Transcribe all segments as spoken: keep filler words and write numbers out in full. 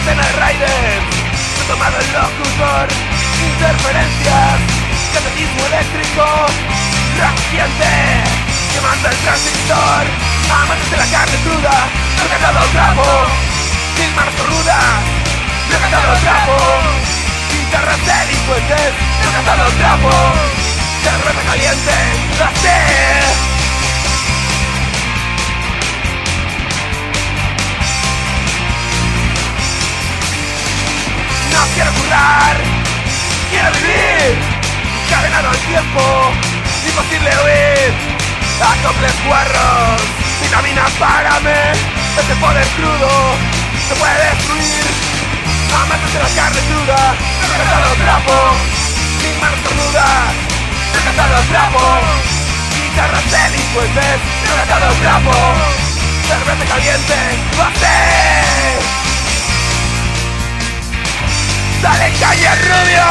Cadena de raiders, se ha tomado el locutor. Interferencias, catetismo eléctrico, reciente, quemando el transistor. Amantes de la carne cruda, recatado el trapo. Mil manos rudas, recatado el trapo. Guitarras delincuentes, recatado el trapo. Cerveza caliente, la sed. No quiero currar, quiero vivir. Cadenado al tiempo, imposible huir. Acoples guarros, vitamina págame. Este poder crudo se puede destruir. Amantes de la carne cruda, recatado el trapo. Mis manos cornudas, recatado el trapo. Guitarras delincuentes, recatado el trapo. Cerveza caliente, ¡bate! ¡Dale calle rubio!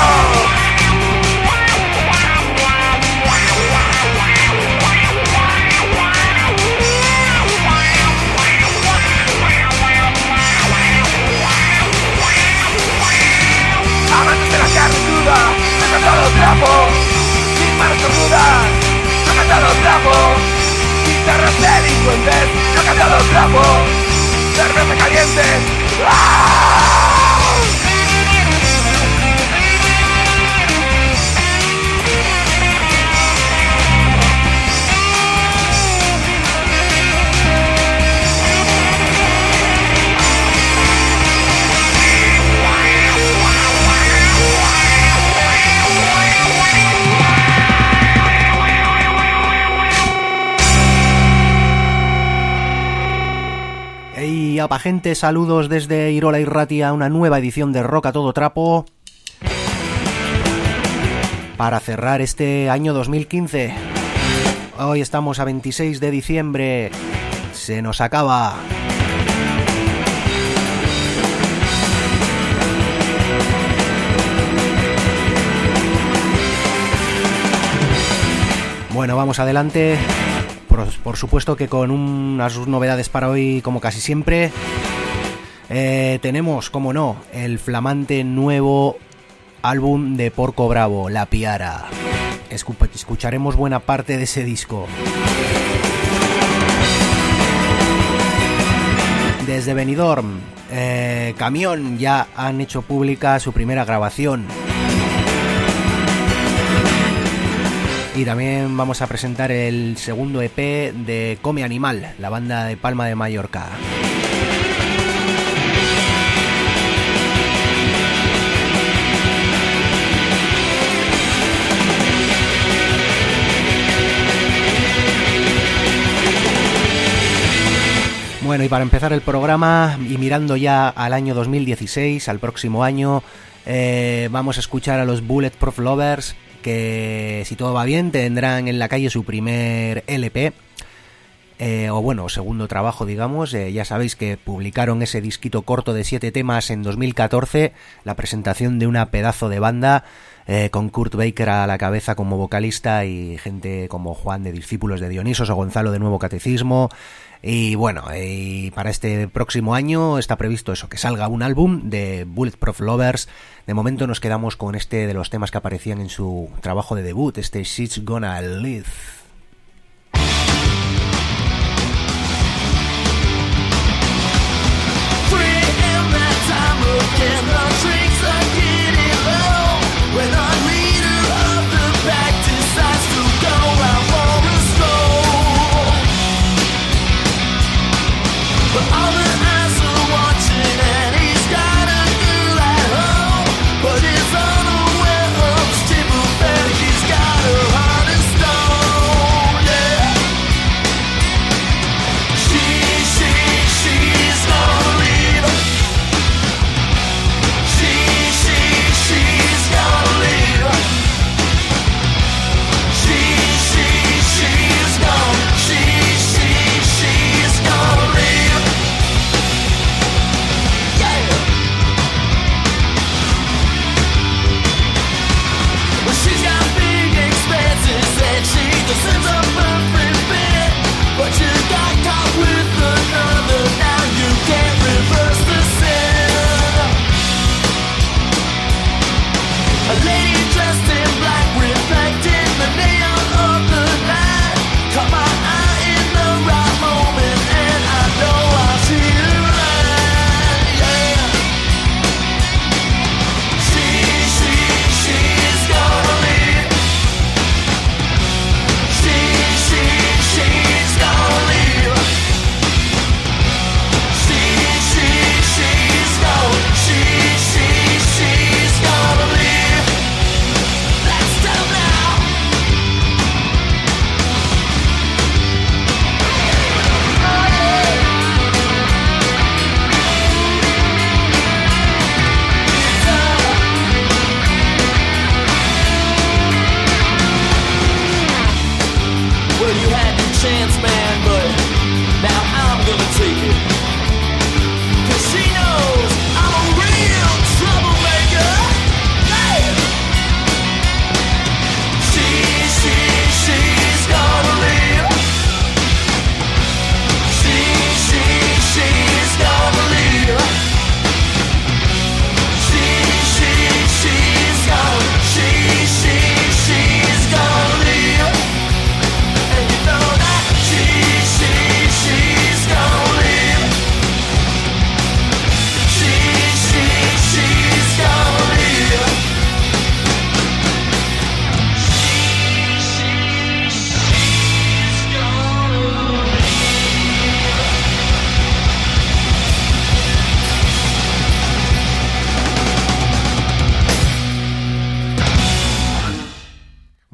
Amantes de la carne cruda, recatado el trapo. Mis manos cornudas, recatado el trapo. Guitarras delincuentes, recatado el trapo. Cerveza caliente, ¡ah! Y apa gente, saludos desde Irola Irratia a una nueva edición de Rock a todo trapo para cerrar este año dos mil quince. Hoy estamos a veintiséis de diciembre, se nos acaba. Bueno, vamos adelante. Por, por supuesto que con unas novedades para hoy, como casi siempre. Eh, tenemos, como no, el flamante nuevo álbum de Porco Bravo, La Piara. Escu- escucharemos buena parte de ese disco. Desde Benidorm, eh, Camión ya han hecho pública su primera grabación. Y también vamos a presentar el segundo E P de Come Animal, la banda de Palma de Mallorca. Bueno, y para empezar el programa y mirando ya al año dos mil dieciséis, al próximo año, eh, vamos a escuchar a los Bulletproof Lovers, que si todo va bien tendrán en la calle su primer L P, eh, o bueno, segundo trabajo digamos. Eh, ya sabéis que publicaron ese disquito corto de siete temas en dos mil catorce, la presentación de una pedazo de banda, eh, con Kurt Baker a la cabeza como vocalista y gente como Juan de Discípulos de Dionisos o Gonzalo de Nuevo Catecismo. Y bueno, y para este próximo año está previsto eso, que salga un álbum de Bulletproof Lovers. De momento nos quedamos con este de los temas que aparecían en su trabajo de debut, este She's Gonna Live. But it's unaware of stable fact. He's got a heart of stone.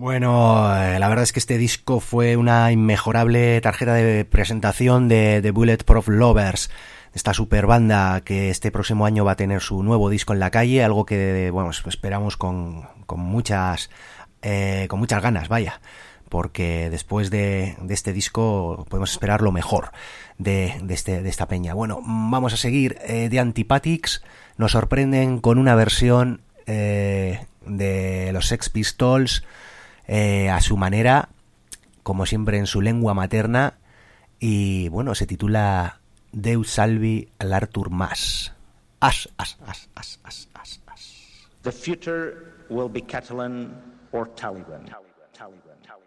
Bueno, eh, la verdad es que este disco fue una inmejorable tarjeta de presentación de, de Bulletproof Lovers, esta super banda que este próximo año va a tener su nuevo disco en la calle, algo que bueno, esperamos con, con muchas eh, con muchas ganas, vaya, porque después de, de este disco podemos esperar lo mejor de, de, este, de esta peña. Bueno, vamos a seguir. eh, The Antipathics nos sorprenden con una versión eh, de los Sex Pistols, Eh, a su manera, como siempre en su lengua materna, y bueno, se titula Deus salvi l'Artur Mas. As, as, as, as, as, as, as. The future will be Catalan or Taliban. Taliban, Taliban, Taliban.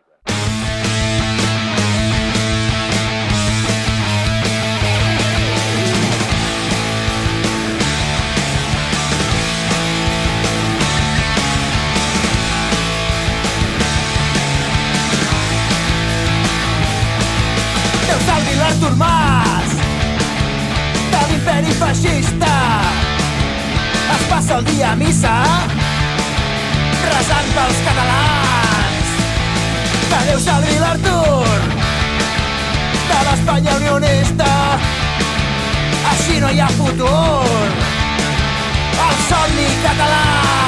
Déu salvi l'Artur Mas de l'imperi feixista. Es passa el dia a missa resant pels catalans. Que Déu salvi l'Artur de l'Espanya unionista. Així no hi ha futur. El somni català.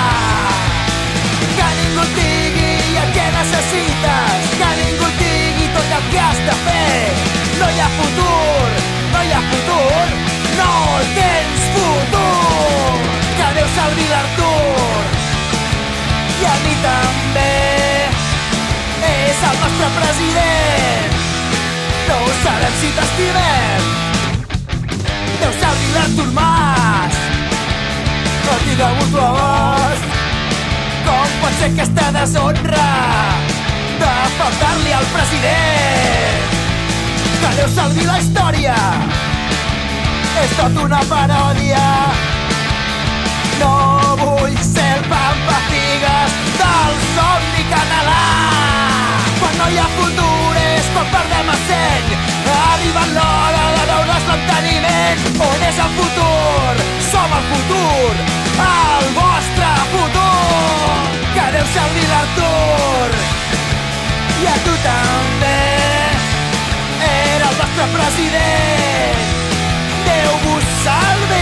Que ningú et digui el que necessites, que ningú et digui tot el que has de fer. No hi ha futur, no hi ha futur, no tens futur. Que Déu salvi l'Artur i a mi també. És el nostre president, no sabem si t'estimem. Déu salvi l'Artur Mas, no tinc hagut l'abast. Com pot ser aquesta deshonra de faltar-li al president? Que Déu salvi la història, és tot una paròdia. No vull ser el pampafigues del somni català. Quan no hi ha futur és quan perdem el seny. Ha arribat l'hora de veure's l'enteniment. On és el futur? Som el futur, el vostre futur. Que Déu salvi l'Artur i a tu també. Era el vostre president. Déu vos salvi.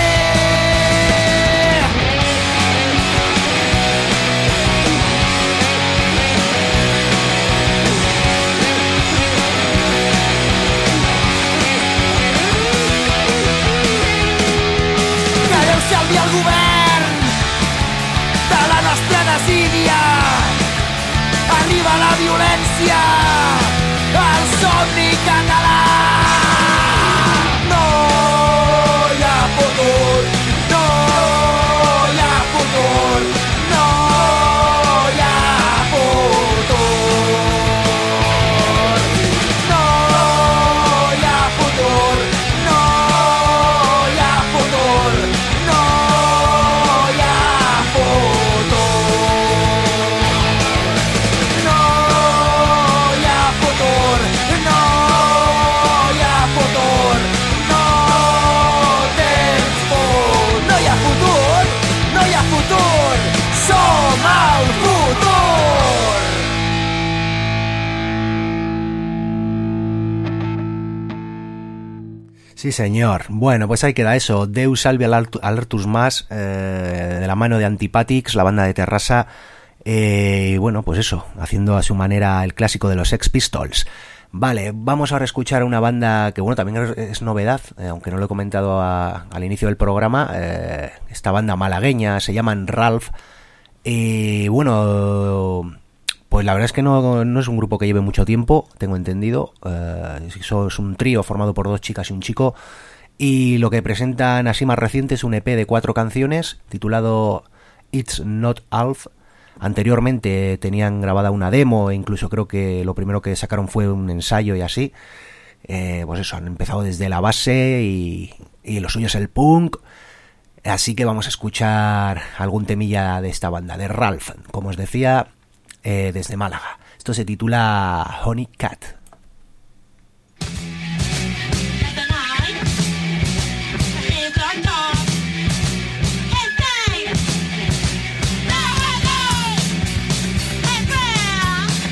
Que Déu salvi el govern de la nostra desídia. Arriba la violència, el somni català. No hi ha futur, no hi ha futur, no hi ha futur. No hi ha futur, no hi ha futur, no hi ha futur. No hi ha futur, no hi ha futur, no tens por. No hi ha futur, no hi ha futur, som el futur. Sí, señor. Bueno, pues ahí queda eso. Deus salvi l'Artur Mas, eh, de la mano de Antipathics, la banda de Terrassa. Eh, y bueno, pues eso, haciendo a su manera el clásico de los Sex Pistols. Vale, vamos ahora a escuchar a una banda que, bueno, también es, es novedad, eh, aunque no lo he comentado a, al inicio del programa. Eh, esta banda malagueña se llaman Ralph. Y bueno, pues la verdad es que no, no es un grupo que lleve mucho tiempo, tengo entendido. Eh, es un trío formado por dos chicas y un chico. Y lo que presentan así más reciente es un E P de cuatro canciones titulado It's Not Alf. Anteriormente tenían grabada una demo e incluso creo que lo primero que sacaron fue un ensayo y así. Eh, pues eso, han empezado desde la base y, y lo suyo es el punk. Así que vamos a escuchar algún temilla de esta banda, de Ralph, como os decía, eh, desde Málaga. Esto se titula Honey Cat. Hey,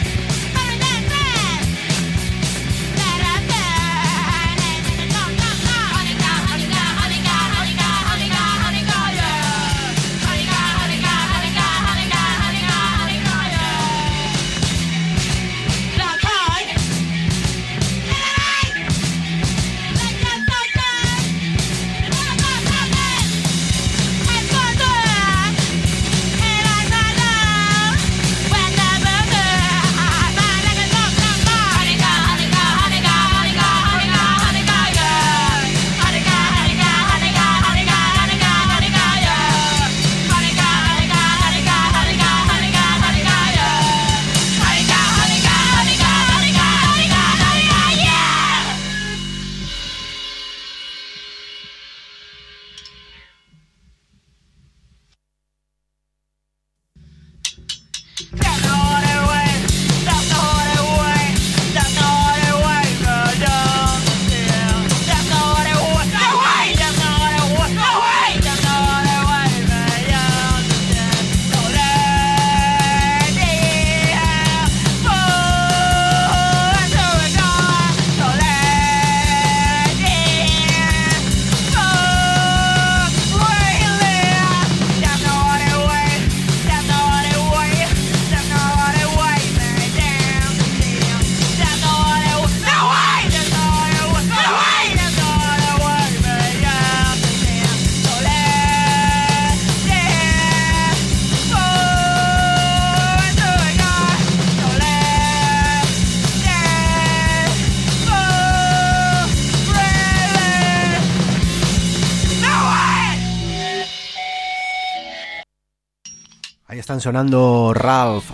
Están sonando Ralph.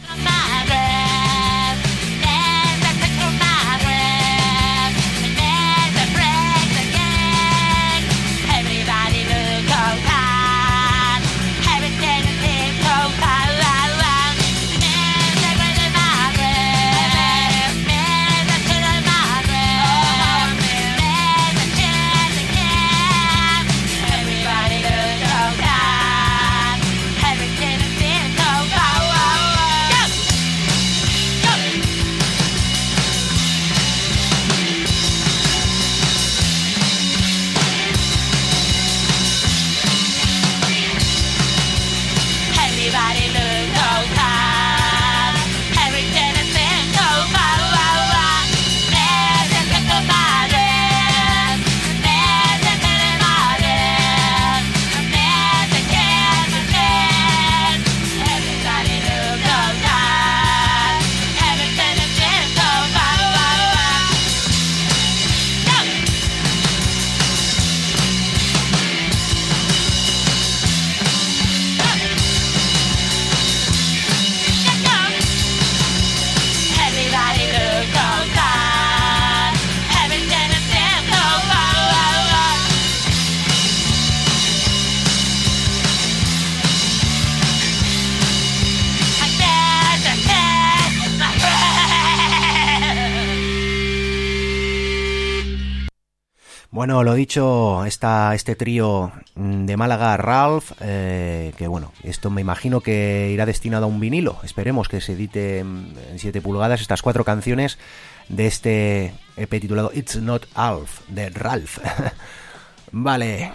Bueno, lo dicho, esta, este trío de Málaga, Ralph, eh, que bueno, esto me imagino que irá destinado a un vinilo. Esperemos que se edite en siete pulgadas estas cuatro canciones de este E P titulado It's Not Alf, de Ralph. Vale.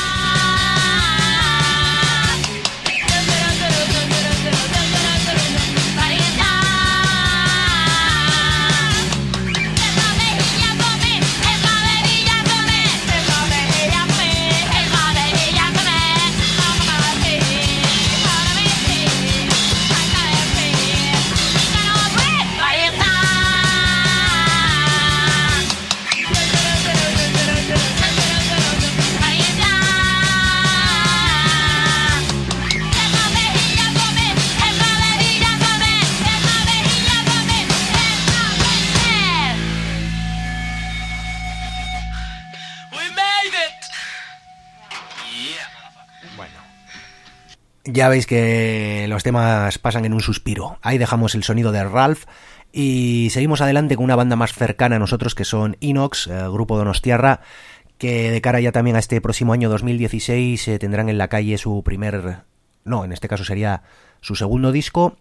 Ya veis que los temas pasan en un suspiro. Ahí dejamos el sonido de Ralph y seguimos adelante con una banda más cercana a nosotros, que son Inox, el grupo donostiarra, que de cara ya también a este próximo año dos mil dieciséis eh, tendrán en la calle su primer... No, en este caso sería su segundo disco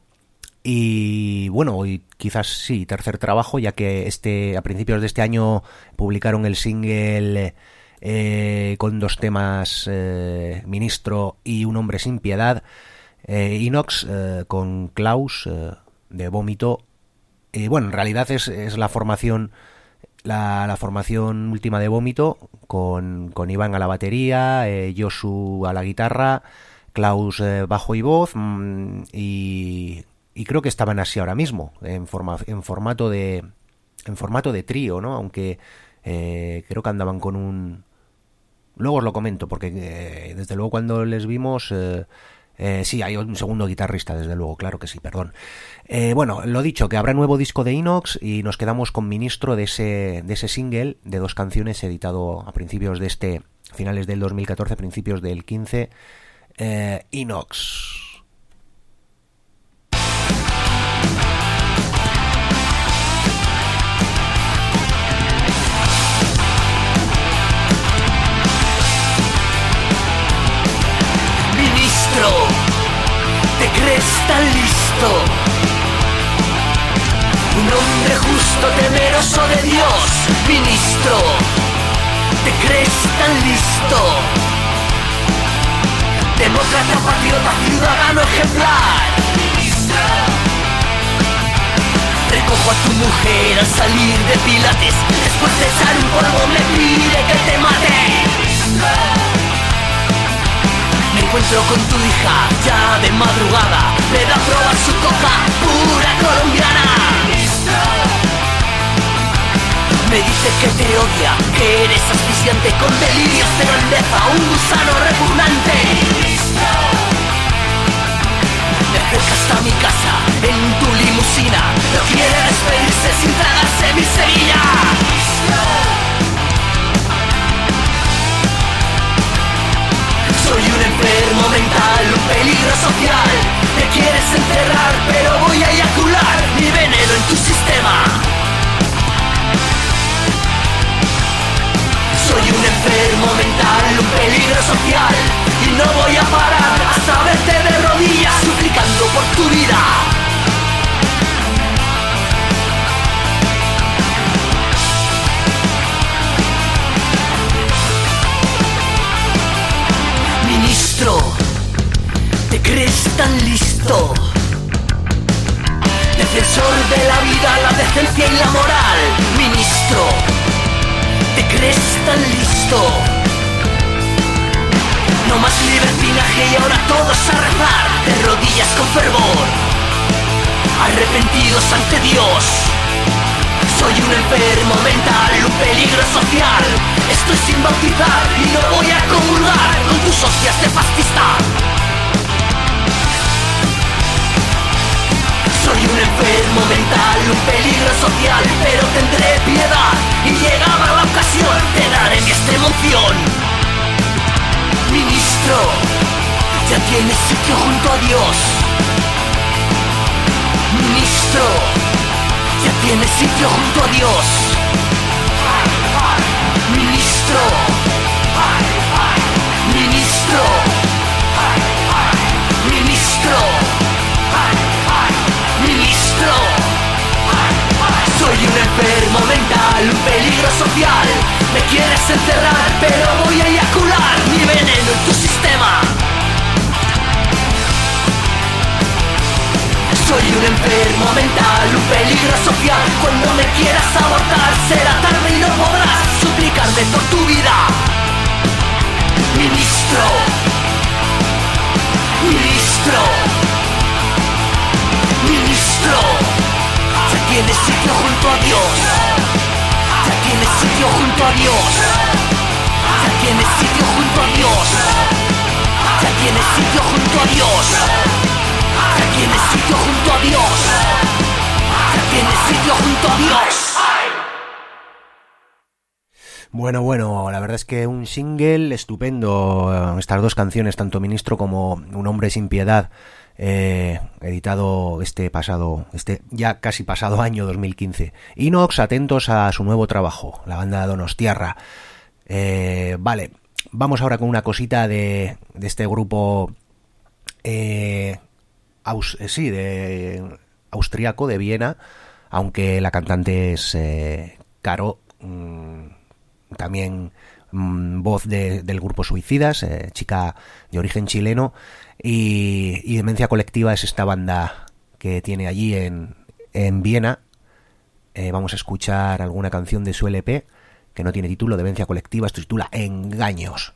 y bueno, y quizás sí, tercer trabajo, ya que este a principios de este año publicaron el single... Eh, con dos temas, eh, Ministro y Un hombre sin piedad. eh, Inox eh, con Klaus eh, de Vómito. Y bueno, en realidad es, es la formación la, la formación última de Vómito, con, con Iván a la batería, eh, Josu a la guitarra, Klaus eh, bajo y voz, mmm, y, y creo que estaban así ahora mismo, en, forma, en formato de en formato de trío, ¿no? Aunque eh, creo que andaban con un... Luego os lo comento, porque eh, desde luego cuando les vimos... Eh, eh, sí, hay un segundo guitarrista, desde luego, claro que sí, perdón. Eh, bueno, lo dicho, que habrá nuevo disco de Inox y nos quedamos con Ministro, de ese, de ese single de dos canciones editado a principios de este... finales del dos mil catorce, principios del quince. Eh, Inox. tan listo? Un hombre justo, temeroso de Dios, ministro. ¿Te crees tan listo? Demócrata, patriota, ciudadano ejemplar. Recojo a tu mujer al salir de Pilates. Después de echar un polvo me pide que te mate. Me encuentro con tu hija ya de madrugada. Me da a probar su coca pura colombiana. Me dice que te odia, que eres asfixiante, con delirios de grandeza, un gusano repugnante. Me acerca hasta mi casa, en tu limusina. No quiere despedirse sin tragarse mi Sevilla. Soy un enfermo mental, un peligro social. Me quieres enterrar, pero voy a eyacular mi veneno en tu sistema. Soy un enfermo mental, un peligro social. Y no voy a parar hasta verte de rodillas suplicando por tu vida. Ministro, ¿te crees tan listo? Defensor de la vida, la decencia y la moral. Ministro, ¿te crees tan listo? No más libertinaje y ahora todos a rezar de rodillas con fervor, arrepentidos ante Dios. Soy un enfermo mental, un peligro social. Estoy sin bautizar y no voy a comulgar con tus hostias de fascista. Soy un enfermo mental, un peligro social, pero tendré piedad y llegada la ocasión te daré mi extrema-unción. Ministro, ya tienes sitio junto a Dios. Ministro, ya tienes sitio junto a Dios. Ministro, ministro, ministro, ministro. Soy un enfermo mental, un peligro social. Me quieres encerrar, pero voy a eyacular mi veneno en tu sistema. Soy un enfermo mental, un peligro social. Cuando me quieras abortar será tarde y no podrás suplicarme por tu vida. Ministro, ministro, ministro. Ya tienes sitio junto a Dios. Ya tienes sitio junto a Dios. Ya tienes sitio junto a Dios. Ya tienes sitio junto a Dios. Ya tienes sitio junto a Dios. Ya tienes sitio junto a Dios. Bueno, bueno, la verdad es que un single estupendo. Estas dos canciones, tanto Ministro como Un hombre sin piedad, eh, editado este pasado, este ya casi pasado año dos mil quince. Inox, atentos a su nuevo trabajo, la banda Donostiarra. Eh, vale, vamos ahora con una cosita de, de este grupo, eh, aus, eh, sí, de austriaco, de Viena, aunque la cantante es eh, Caro, mmm, también mmm, voz de, del grupo Suicidas, eh, chica de origen chileno, y, y Demencia Colectiva es esta banda que tiene allí en, en Viena. Eh, vamos a escuchar alguna canción de su L P que no tiene título, Demencia Colectiva, esto se titula Engaños.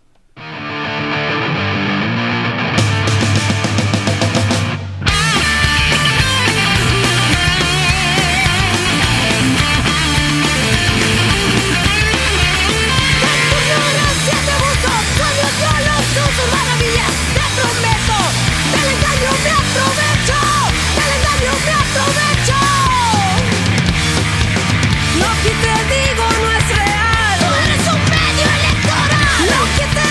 Lo que te digo no es real. Tú eres un medio electoral. Lo que te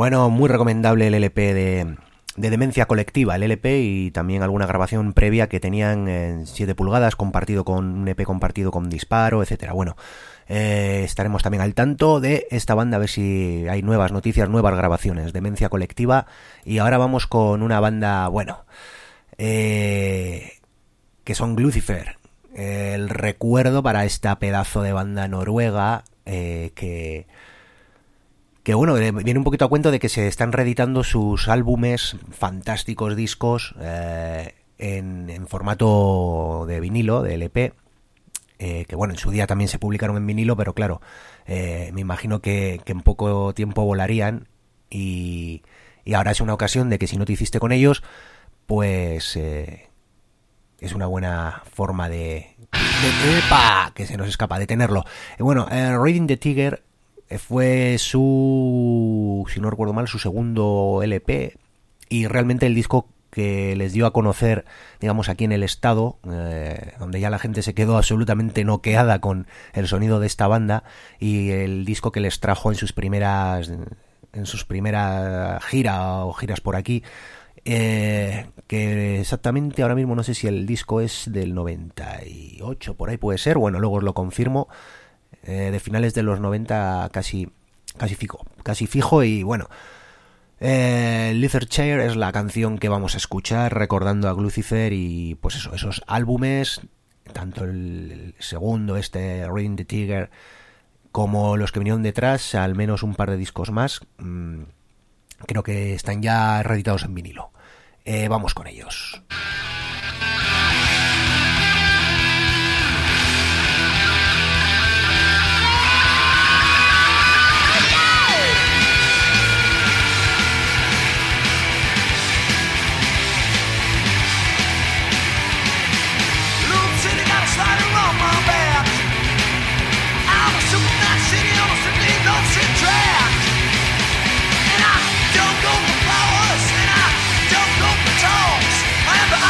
Bueno, muy recomendable el L P de, de Demencia Colectiva, el L P, y también alguna grabación previa que tenían en siete pulgadas, compartido con un E P compartido con Disparo, etcétera. Bueno, eh, estaremos también al tanto de esta banda, a ver si hay nuevas noticias, nuevas grabaciones. Demencia Colectiva. Y ahora vamos con una banda, bueno, eh, que son Glucifer. Eh, el recuerdo para esta pedazo de banda noruega eh, que... que bueno, viene un poquito a cuento de que se están reeditando sus álbumes, fantásticos discos, eh, en, en formato de vinilo, de L P, eh, que bueno, en su día también se publicaron en vinilo, pero claro, eh, me imagino que, que en poco tiempo volarían, y, y ahora es una ocasión de que si no te hiciste con ellos, pues eh, es una buena forma de, de, ¡epa!, que se nos escapa, de tenerlo. Eh, bueno, eh, Riding the Tiger fue su, si no recuerdo mal, su segundo L P, y realmente el disco que les dio a conocer, digamos, aquí en el estado, eh, donde ya la gente se quedó absolutamente noqueada con el sonido de esta banda, y el disco que les trajo en sus primeras en sus primeras gira o giras por aquí, eh, que exactamente ahora mismo no sé si el disco es del noventa y ocho, por ahí puede ser, bueno, luego os lo confirmo. Eh, de finales de los noventa, casi casi fijo, casi fijo y bueno, eh, Leather Chair es la canción que vamos a escuchar recordando a Glucifer y pues eso, esos álbumes, tanto el, el segundo, este Riding the Tiger, como los que vinieron detrás, al menos un par de discos más, mmm, creo que están ya reeditados en vinilo. Eh, vamos con ellos. And I don't go for flowers, and I don't go for talks. I am the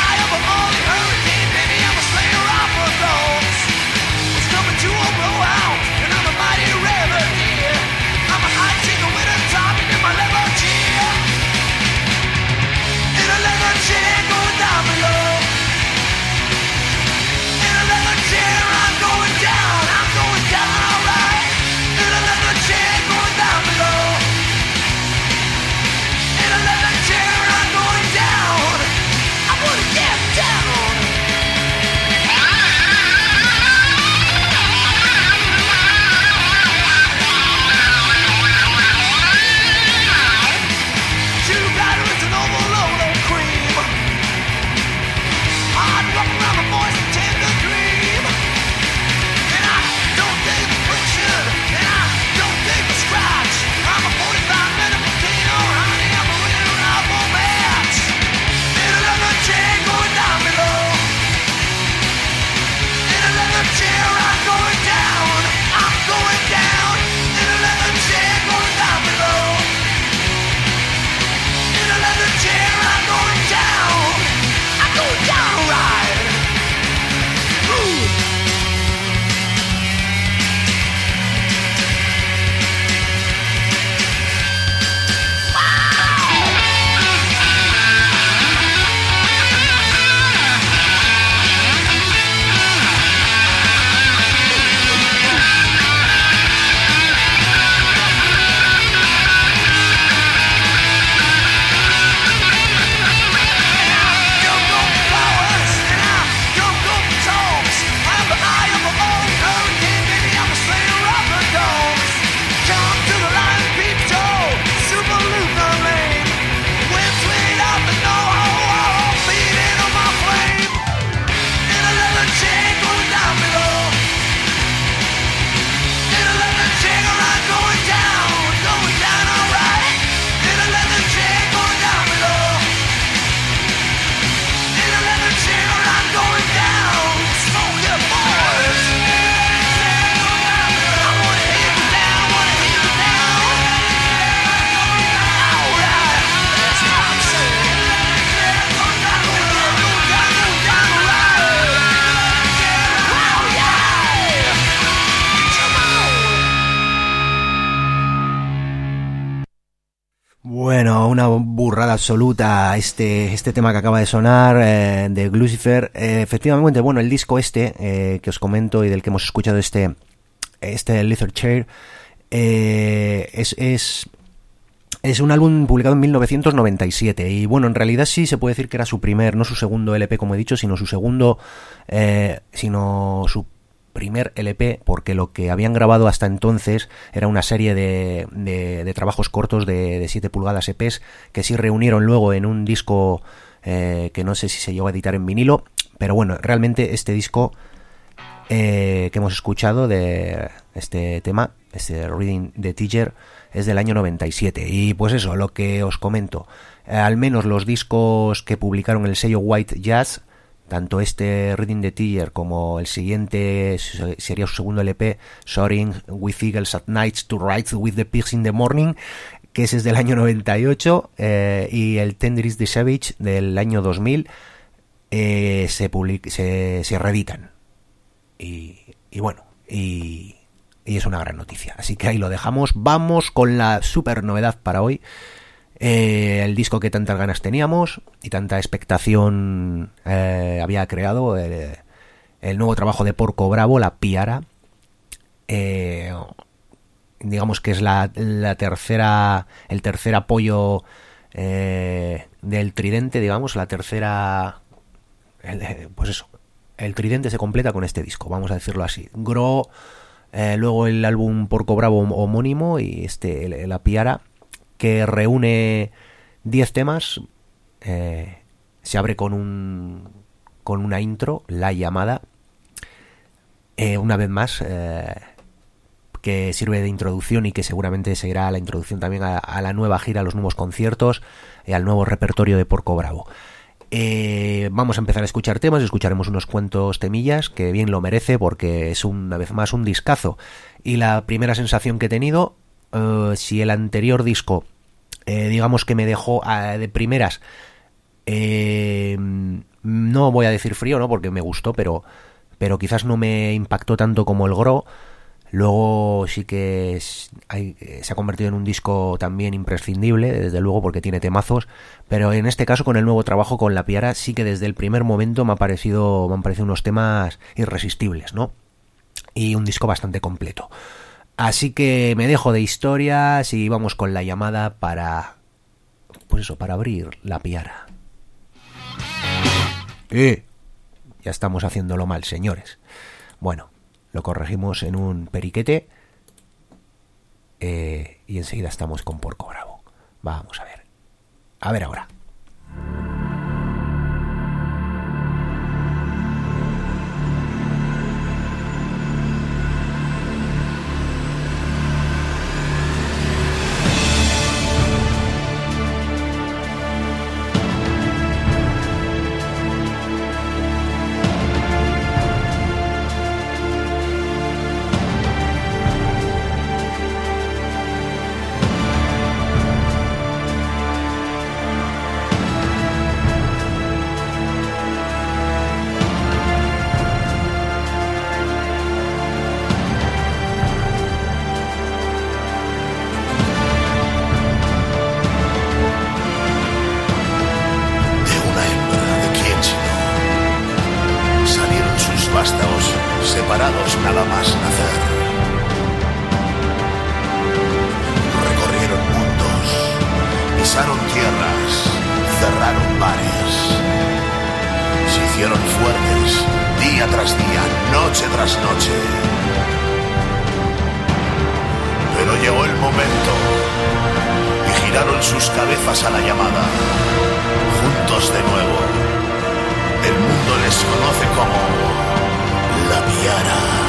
Bueno, una burrada absoluta este este tema que acaba de sonar eh, de Glucifer. Eh, efectivamente, bueno, el disco este eh, que os comento y del que hemos escuchado este este Leather Chair eh, es, es es un álbum publicado en mil novecientos noventa y siete y bueno, en realidad sí se puede decir que era su primer, no su segundo L P como he dicho, sino su segundo, eh, sino su primer L P, porque lo que habían grabado hasta entonces era una serie de, de, de trabajos cortos de, de siete pulgadas E Pes que sí reunieron luego en un disco eh, que no sé si se llegó a editar en vinilo, pero bueno, realmente este disco eh, que hemos escuchado de este tema, este Reading the Teacher, es del año noventa y siete y pues eso, lo que os comento, eh, al menos los discos que publicaron el sello White Jazz, tanto este Reading the Teacher como el siguiente sería su segundo L P, Soaring with Eagles at Night to Ride with the Pigs in the Morning, que ese es del año noventa y ocho, eh, y el Tender is the Savage del año dos mil, eh, se, public se, se reeditan y, y bueno, y, y es una gran noticia, así que ahí lo dejamos. Vamos con la super novedad para hoy. Eh, el disco que tantas ganas teníamos y tanta expectación eh, había creado, el, el nuevo trabajo de Porco Bravo, La Piara, eh, digamos que es la, la tercera, el tercer apoyo eh, del tridente, digamos, la tercera, el, pues eso, el tridente se completa con este disco, vamos a decirlo así. Gro, eh, luego el álbum Porco Bravo homónimo y este, el, La Piara, que reúne diez temas, eh, se abre con un con una intro, La Llamada, eh, una vez más, eh, que sirve de introducción y que seguramente seguirá la introducción también a, a la nueva gira, a los nuevos conciertos, y al nuevo repertorio de Porco Bravo. Eh, vamos a empezar a escuchar temas, escucharemos unos cuantos temillas, que bien lo merece porque es una vez más un discazo. Y la primera sensación que he tenido, Uh, si el anterior disco eh, digamos que me dejó uh, de primeras, eh, no voy a decir frío, ¿no? Porque me gustó, pero, pero quizás no me impactó tanto como el Gro. Luego sí que es, hay, se ha convertido en un disco también imprescindible, desde luego, porque tiene temazos, pero en este caso con el nuevo trabajo con La Piara sí que desde el primer momento me ha parecido, me han parecido unos temas irresistibles, ¿no? Y un disco bastante completo. Así que me dejo de historias y vamos con La Llamada para, pues eso, para abrir La Piara. ¡Eh! Ya estamos haciéndolo mal, señores. Bueno, lo corregimos en un periquete eh, y enseguida estamos con Porco Bravo. Vamos a ver. A ver ahora. separados nada más nacer. Recorrieron mundos, pisaron tierras, cerraron bares. Se hicieron fuertes, día tras día, noche tras noche. Pero llegó el momento y giraron sus cabezas a la llamada. Juntos de nuevo. El mundo les conoce como La Piara.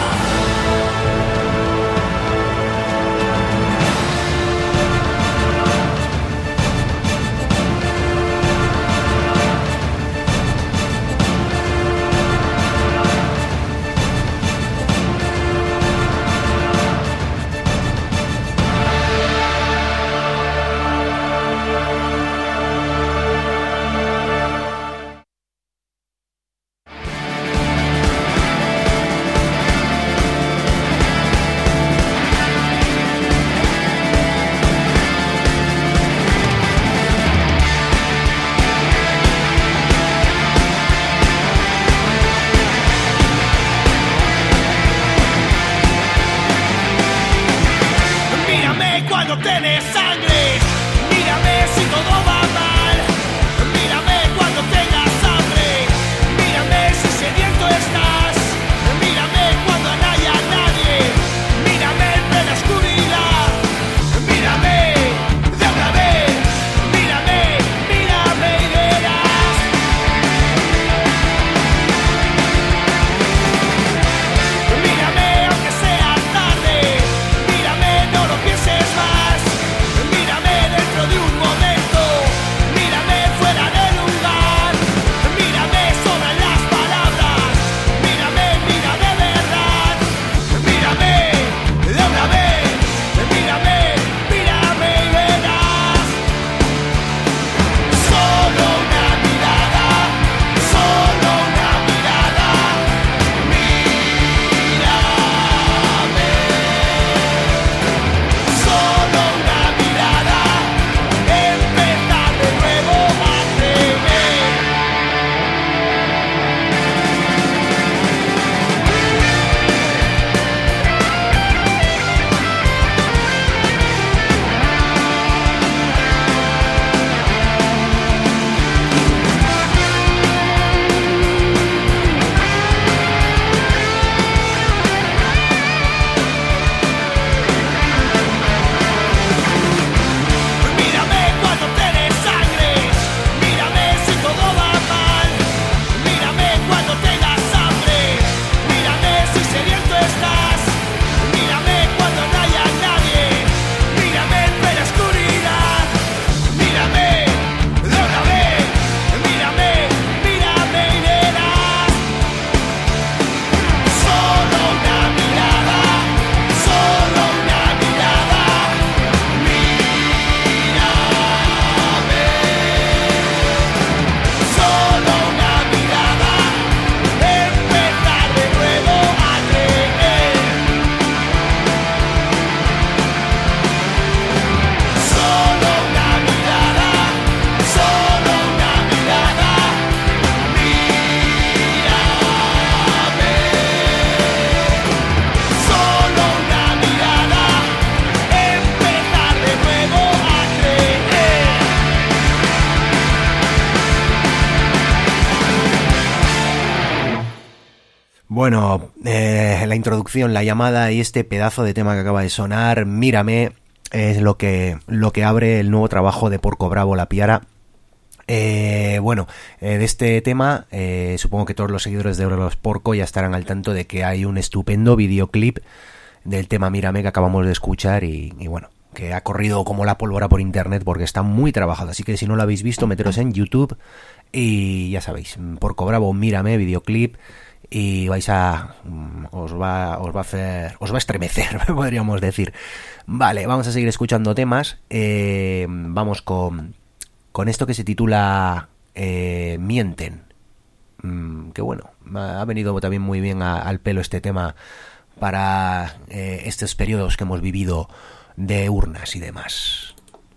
Bueno, eh, la introducción, la llamada y este pedazo de tema que acaba de sonar, Mírame, es lo que, lo que abre el nuevo trabajo de Porco Bravo, La Piara. Eh, bueno, eh, de este tema, eh, supongo que todos los seguidores de Los Porco ya estarán al tanto de que hay un estupendo videoclip del tema Mírame que acabamos de escuchar y, y bueno, que ha corrido como la pólvora por internet porque está muy trabajado. Así que si no lo habéis visto, meteros en YouTube y ya sabéis, Porco Bravo, Mírame, videoclip. Y vais a os va os va a hacer os va a estremecer, podríamos decir. Vale, vamos a seguir escuchando temas. Eh, vamos con con esto que se titula eh, Mienten. Mm, que bueno, ha venido también muy bien a, al pelo este tema para eh, estos periodos que hemos vivido de urnas y demás.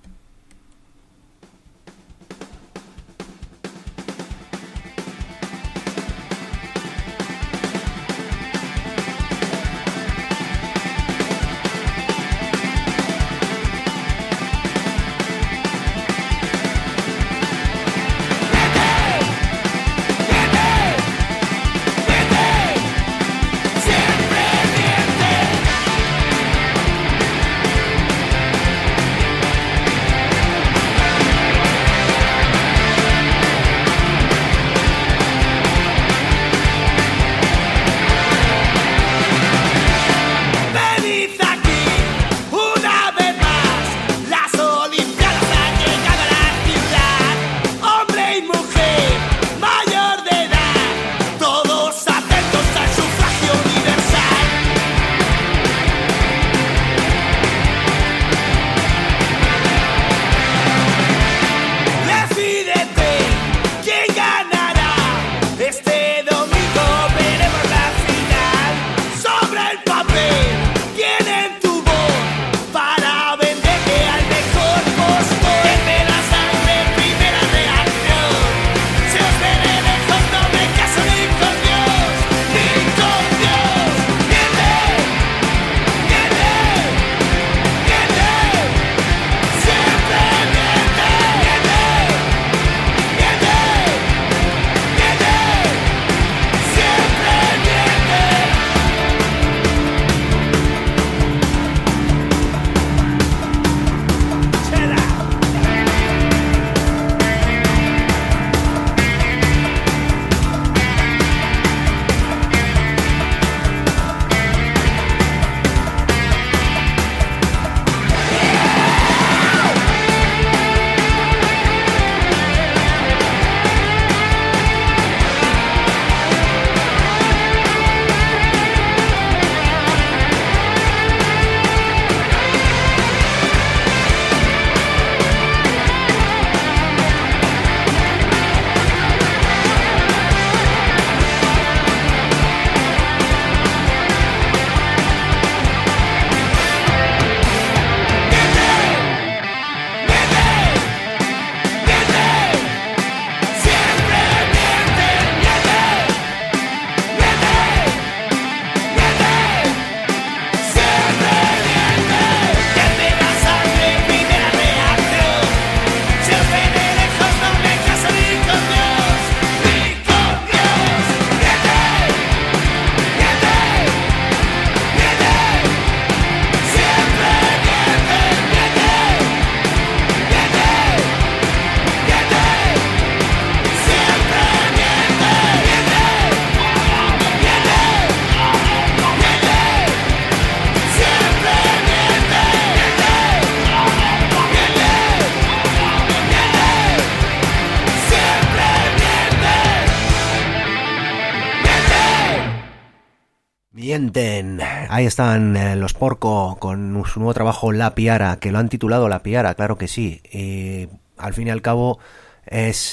Mienten. Ahí están eh, los Porco con su nuevo trabajo La Piara, que lo han titulado La Piara, claro que sí. Y al fin y al cabo es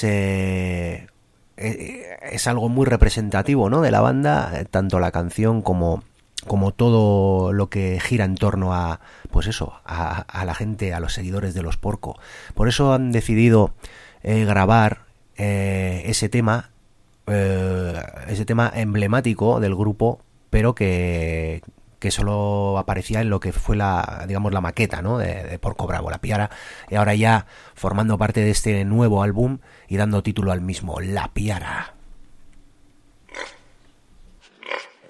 eh, es algo muy representativo, ¿no?, de la banda, tanto la canción como como todo lo que gira en torno a, pues eso, a, a la gente, a los seguidores de los Porco. Por eso han decidido eh, grabar eh, ese tema, eh, ese tema emblemático del grupo, pero que que solo aparecía en lo que fue la, digamos, la maqueta, ¿no?, de, de Porco Bravo, La Piara, y ahora ya formando parte de este nuevo álbum y dando título al mismo, La Piara.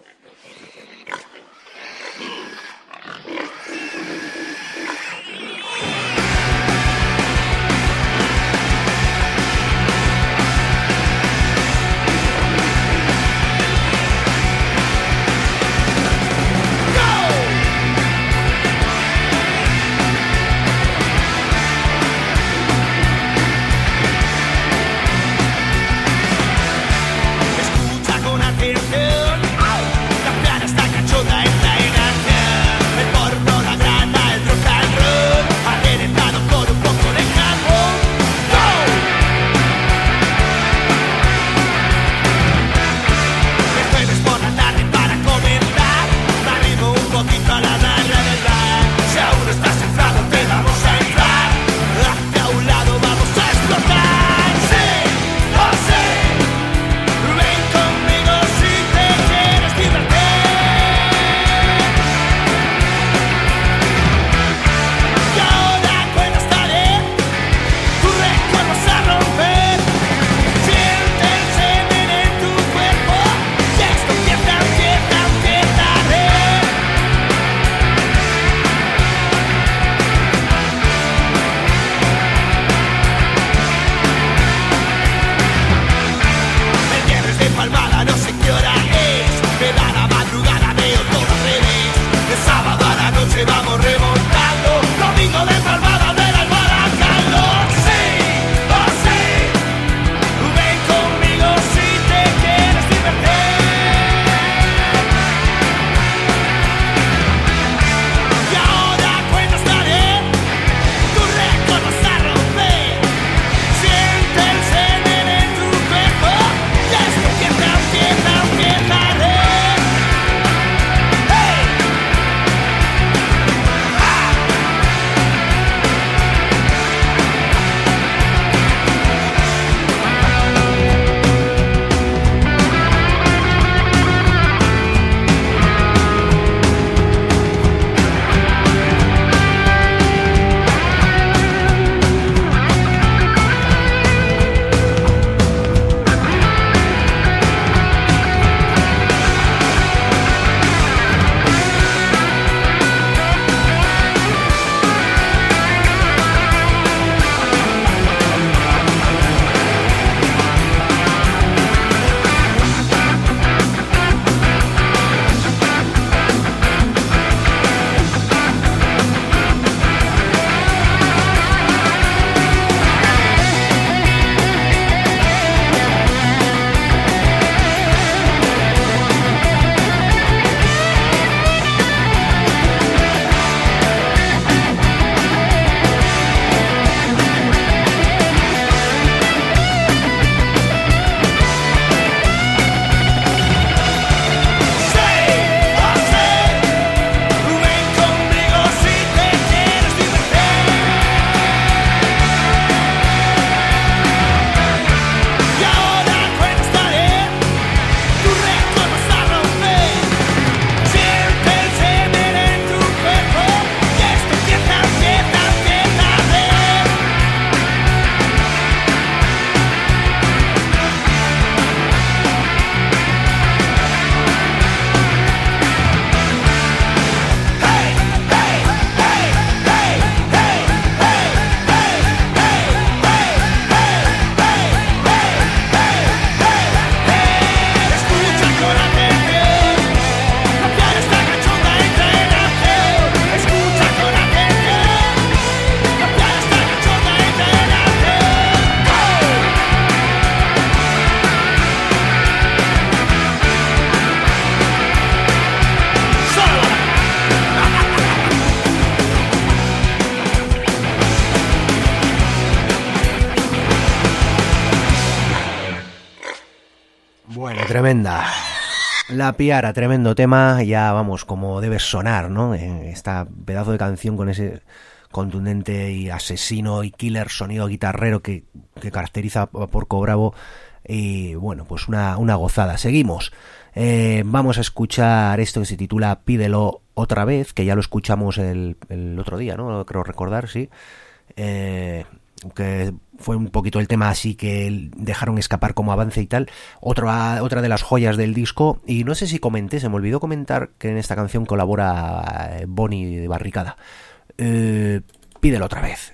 tremenda. La Piara, tremendo tema, ya vamos, como debe sonar, ¿no? Esta pedazo de canción con ese contundente y asesino y killer sonido guitarrero que, que caracteriza a Porco Bravo. Y bueno, pues una, una gozada. Seguimos. Eh, vamos a escuchar esto que se titula Pídelo otra vez, que ya lo escuchamos el, el otro día, ¿no? Creo recordar, sí. Eh... que fue un poquito el tema así que dejaron escapar como avance y tal. Otra, otra de las joyas del disco, y no sé si comenté, se me olvidó comentar que en esta canción colabora Bonnie de Barricada. Eh, pídelo otra vez.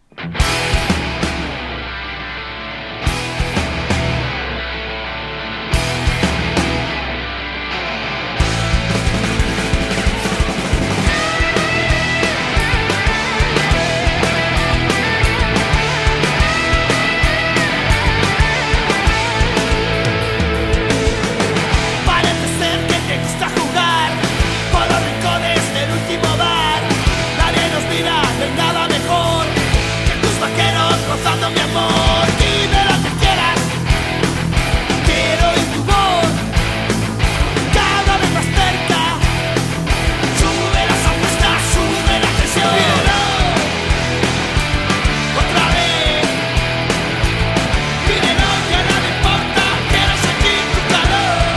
Nada mejor que tus vaqueros rozando mi amor. Dime lo que quieras, quiero oír tu voz cada vez más cerca. Sube las apuestas, sube la tensión. Pídelo otra vez, pídelo, ya no me importa, quiero sentir tu calor.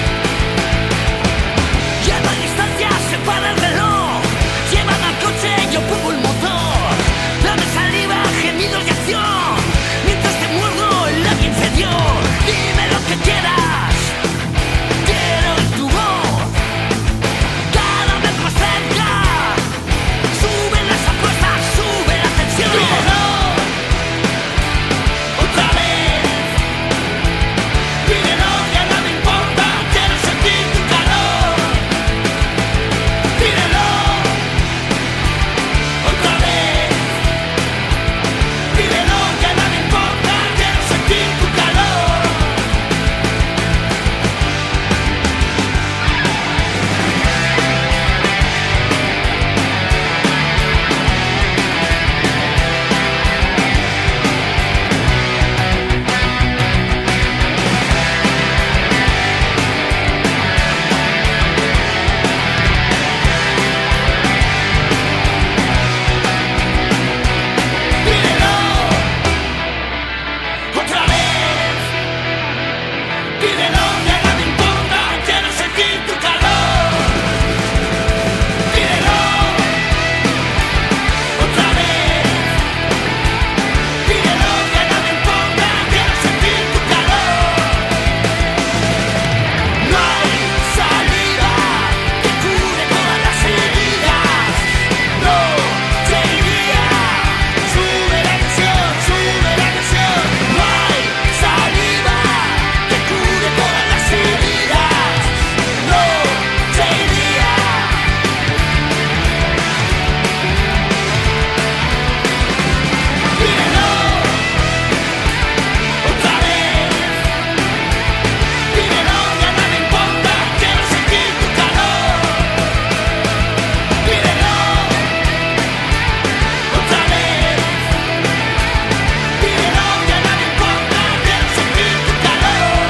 Ya no hay distancia, se para el reloj. Llevan al coche, yo pongo el motor. Dame saliva, gemidos y acción, mientras te muerdo el labio inferior. Dime lo que quieras, quiero oír tu voz cada vez más cerca. Sube las apuestas, sube la tensión. Pídelo otra vez, pídelo, ya no me importa, quiero sentir tu calor. Pídelo otra vez, pídelo, ya no me importa, quiero sentir tu calor. Pídelo otra vez, pídelo, ya no me importa, quiero sentir tu calor. Pídelo otra vez, pídelo, ya no me importa, quiero sentir tu calor. No hay salida que cure todas las heridas. No te iría, sube la tensión, sube la tensión. No hay salida que cure todas las heridas. No te iría. Pídelo otra vez, pídelo, ya no me importa, quiero sentir tu calor. Pídelo otra vez, pídelo, ya no me importa, quiero sentir tu calor.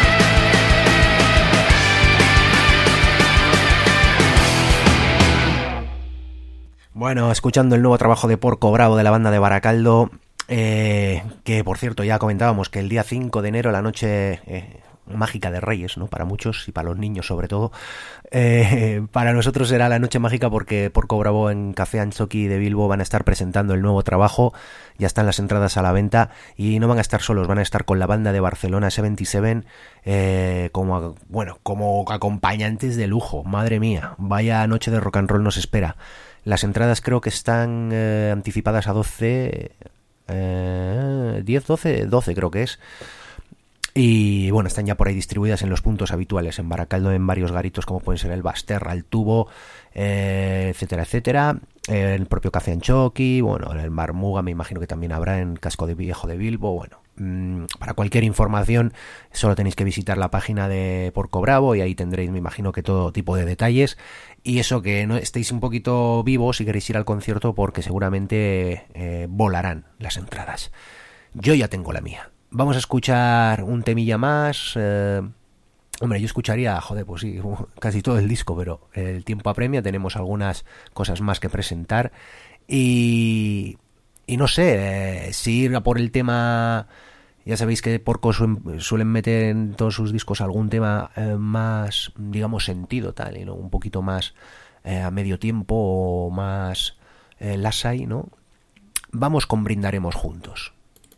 Bueno, escuchando el nuevo trabajo de Porco Bravo de la banda de Baracaldo, eh, que por cierto ya comentábamos que el día cinco de enero, la noche eh, mágica de Reyes, ¿no? Para muchos y para los niños sobre todo, eh, para nosotros será la noche mágica porque Porco Bravo en Café Anchoqui de Bilbo van a estar presentando el nuevo trabajo. Ya están las entradas a la venta y no van a estar solos, van a estar con la banda de Barcelona setenta y siete eh, como, bueno, como acompañantes de lujo. Madre mía, vaya noche de rock and roll nos espera. Las entradas creo que están eh, anticipadas a doce, eh, diez, doce, doce creo que es. Y bueno, están ya por ahí distribuidas en los puntos habituales, en Baracaldo, en varios garitos como pueden ser el Basterra, el Tubo, eh, etcétera, etcétera. Eh, el propio Café Anchoqui, bueno, el Marmuga me imagino que también habrá en Casco de Viejo de Bilbo. Bueno, mmm, para cualquier información solo tenéis que visitar la página de Porco Bravo y ahí tendréis, me imagino que todo tipo de detalles. Y eso, que no estéis un poquito vivos si queréis ir al concierto porque seguramente eh, volarán las entradas. Yo ya tengo la mía. Vamos a escuchar un temilla más. Eh, Hombre, yo escucharía, joder, pues sí, casi todo el disco, pero el tiempo apremia, tenemos algunas cosas más que presentar y, y no sé, eh, si ir a por el tema, ya sabéis que Porco su, suelen meter en todos sus discos algún tema eh, más, digamos, sentido, tal, y ¿no? Un poquito más eh, a medio tiempo o más eh, lasai, ¿no? Vamos con Brindaremos Juntos.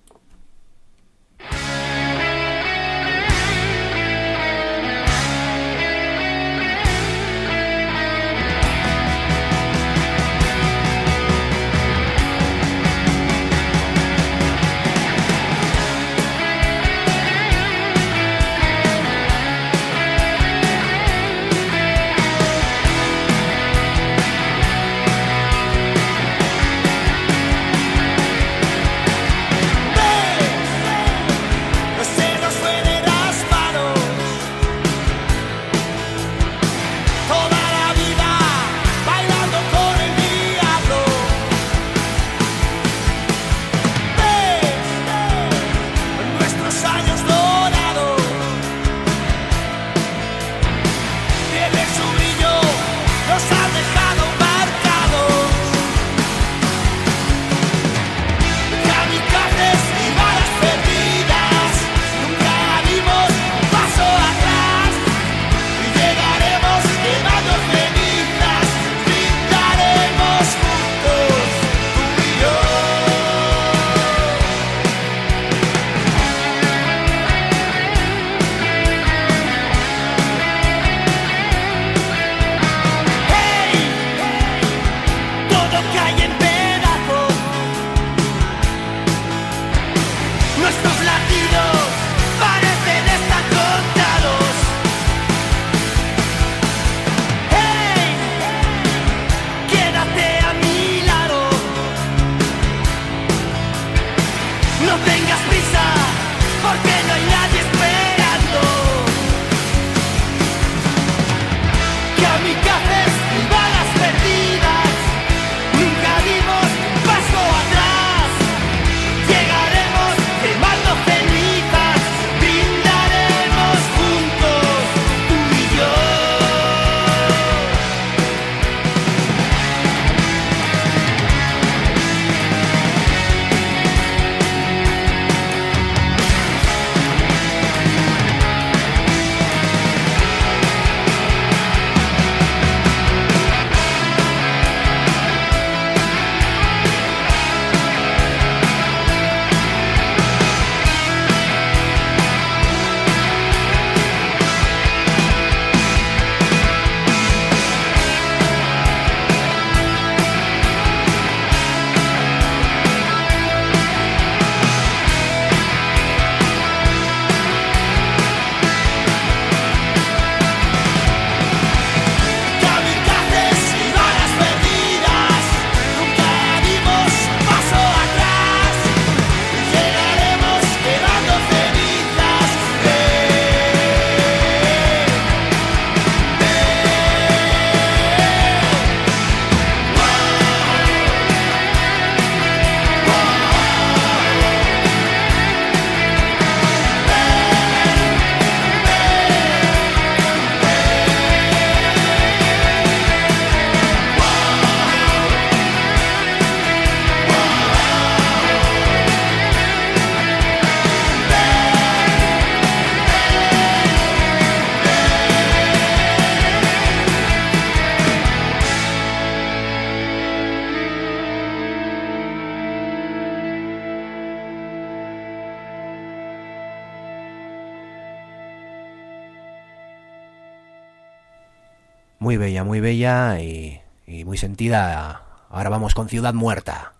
Muy bella, muy bella y, y muy sentida. Ahora vamos con Ciudad Muerta.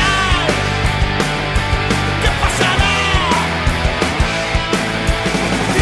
¿Qué pasará?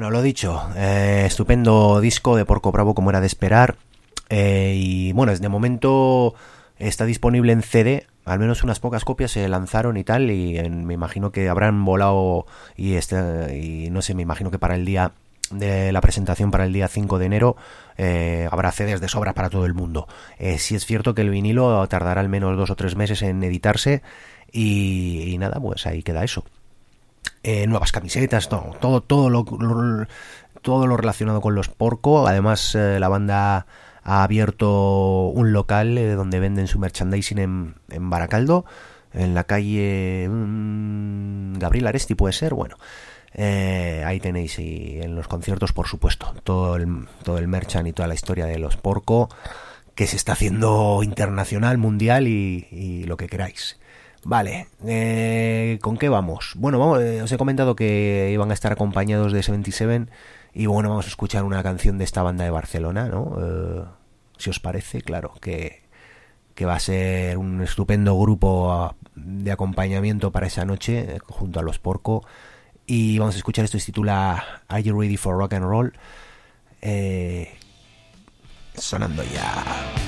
Bueno, lo dicho, eh, estupendo disco de Porco Bravo, como era de esperar. Eh, y bueno, de momento está disponible en C D. Al menos unas pocas copias se lanzaron y tal. Y en, me imagino que habrán volado. Y, este, y no sé, me imagino que para el día de la presentación, para el día cinco de enero, eh, habrá C Ds de sobra para todo el mundo. Eh, sí es cierto que el vinilo tardará al menos dos o tres meses en editarse. Y, y nada, pues ahí queda eso. Eh, nuevas camisetas, todo, todo, todo lo, lo, todo lo relacionado con los Porco. Además, eh, la banda ha abierto un local eh, donde venden su merchandising en, en Baracaldo, en la calle mmm, Gabriel Aresti, puede ser. Bueno, eh, ahí tenéis, y en los conciertos, por supuesto, todo el, todo el merchan y toda la historia de los Porco, que se está haciendo internacional, mundial y, y lo que queráis. Vale, eh, ¿con qué vamos? Bueno, vamos, eh, os he comentado que iban a estar acompañados de setenta y siete y bueno, vamos a escuchar una canción de esta banda de Barcelona, ¿no? Eh, si os parece, claro, que, que va a ser un estupendo grupo de acompañamiento para esa noche, eh, junto a los Porco. Y vamos a escuchar, esto se titula Are You Ready for Rock and Roll? Eh, sonando ya.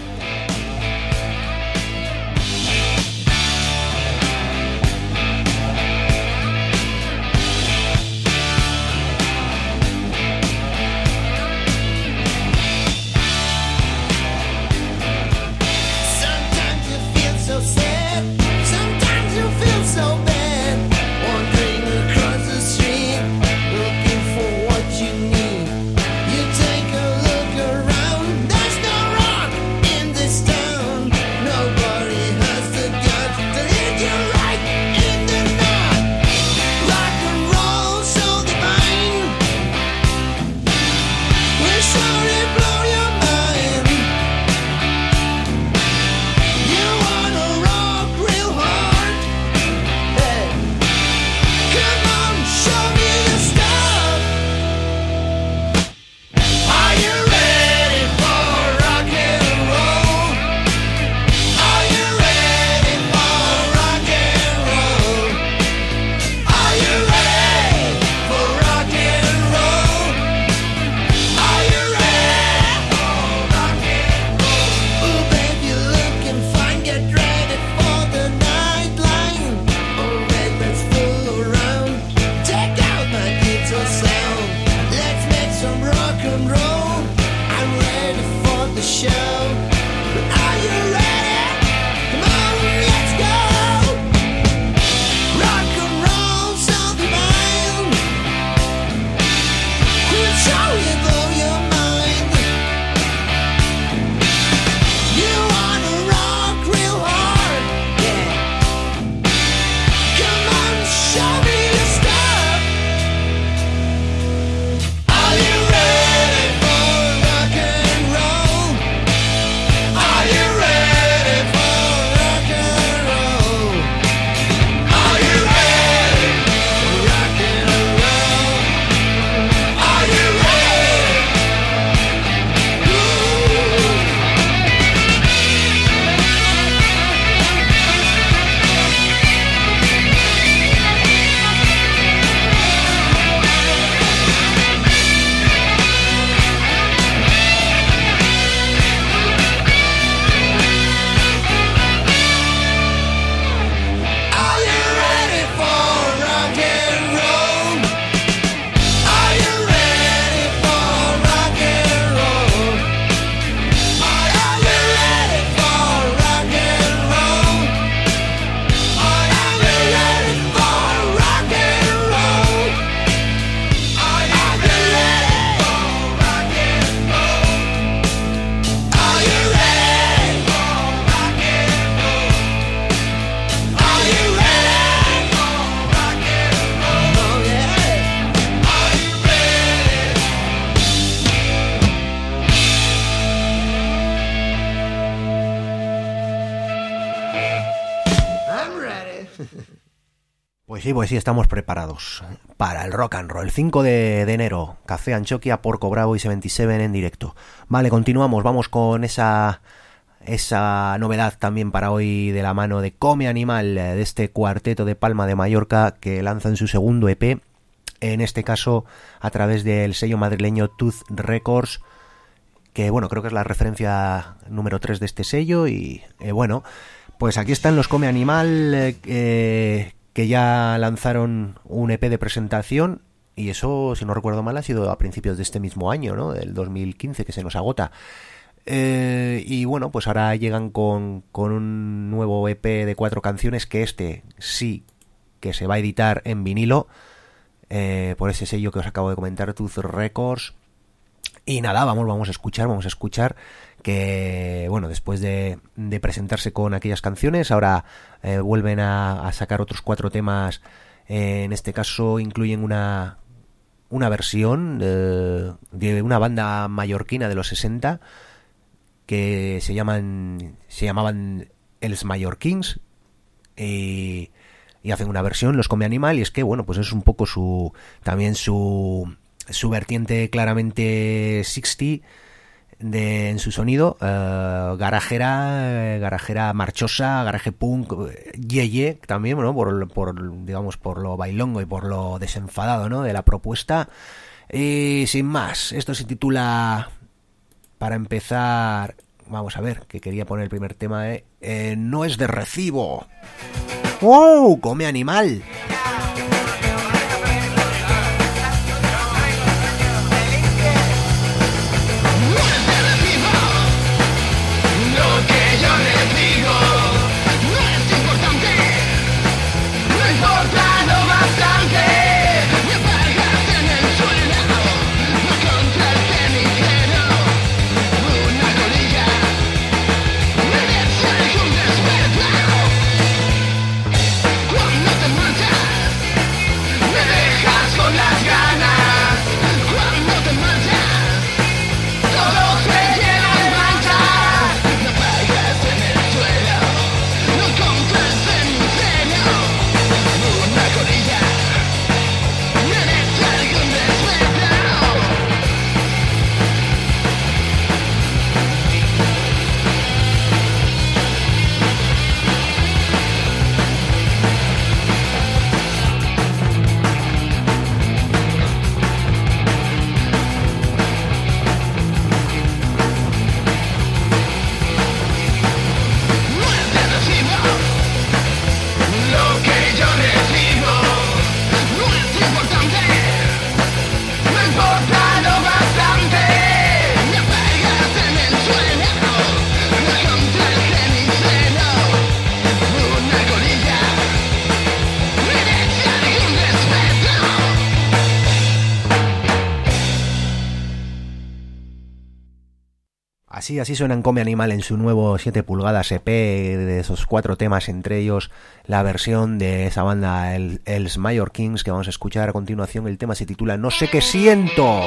Pues sí, pues sí, estamos preparados para el rock and roll. cinco de enero, Café Anchoquia, Porco Bravo y setenta y siete en directo. Vale, continuamos, vamos con esa esa novedad también para hoy de la mano de Come Animal, de este cuarteto de Palma de Mallorca que lanzan su segundo E P. en este caso a través del sello madrileño Tooth Records, que bueno, creo que es la referencia número tres de este sello. Y eh, bueno, pues aquí están los Come Animal, eh, eh, que ya lanzaron un E P de presentación, y eso, si no recuerdo mal, ha sido a principios de este mismo año, ¿no? Del dos mil quince, que se nos agota. Eh, y bueno, pues ahora llegan con, con un nuevo E P de cuatro canciones, que este sí que se va a editar en vinilo, eh, por ese sello que os acabo de comentar, Tooth Records. Y nada, vamos, vamos a escuchar, vamos a escuchar que, bueno, después de, de presentarse con aquellas canciones, ahora eh, vuelven a, a sacar otros cuatro temas. Eh, en este caso incluyen una, una versión eh, de una banda mallorquina de los sesenta, que se llaman se llamaban Els Mallorquins, y, y hacen una versión, los Come Animal, y es que bueno, pues es un poco su también su su vertiente claramente sesenta de, en su sonido, uh, garajera, eh, garajera marchosa, garaje punk, yeye también, ¿no? por, por digamos por lo bailongo y por lo desenfadado, ¿no? de la propuesta. Y sin más, esto se titula, para empezar, vamos a ver, que quería poner el primer tema, eh, eh, No es de recibo. ¡Wow! Come Animal. Así, así suenan Come Animal en su nuevo siete pulgadas E P, de esos cuatro temas, entre ellos la versión de esa banda, el, Els Mallorquins, que vamos a escuchar a continuación. El tema se titula No sé qué siento.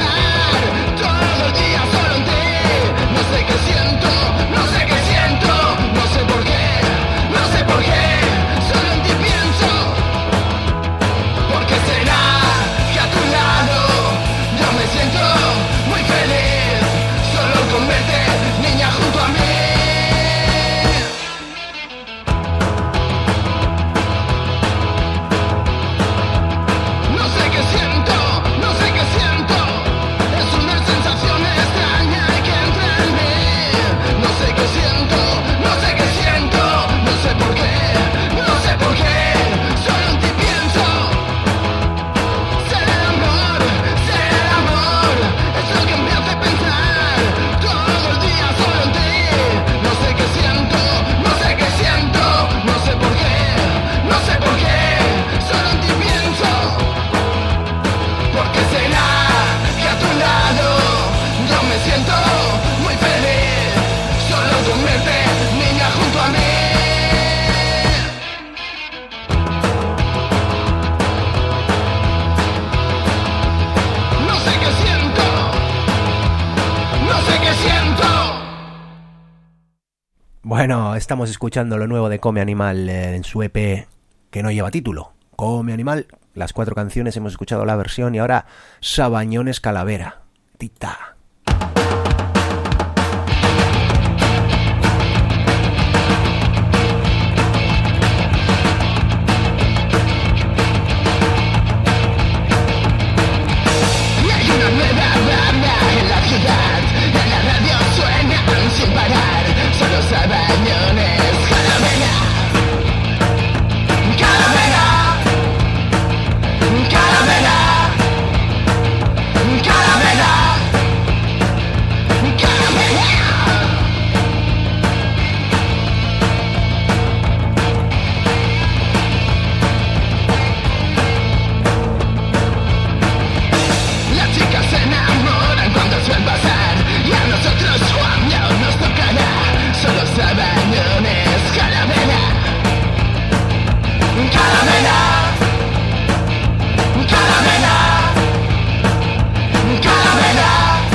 No sé qué siento, Bueno, estamos escuchando lo nuevo de Come Animal en su E P que no lleva título. Come Animal, las cuatro canciones, hemos escuchado la versión y ahora Sabañones Calavera. Tita. Sin parar, solo Sabañones Calavera, Calavera, Calavera, Calavera, Calavera. Las chicas se enamoran cuando suelen pasar y a nosotros cuando nos tocará solo Sabañones Calavera, Calavera, Calavera, Calavera,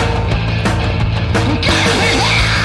Calavera.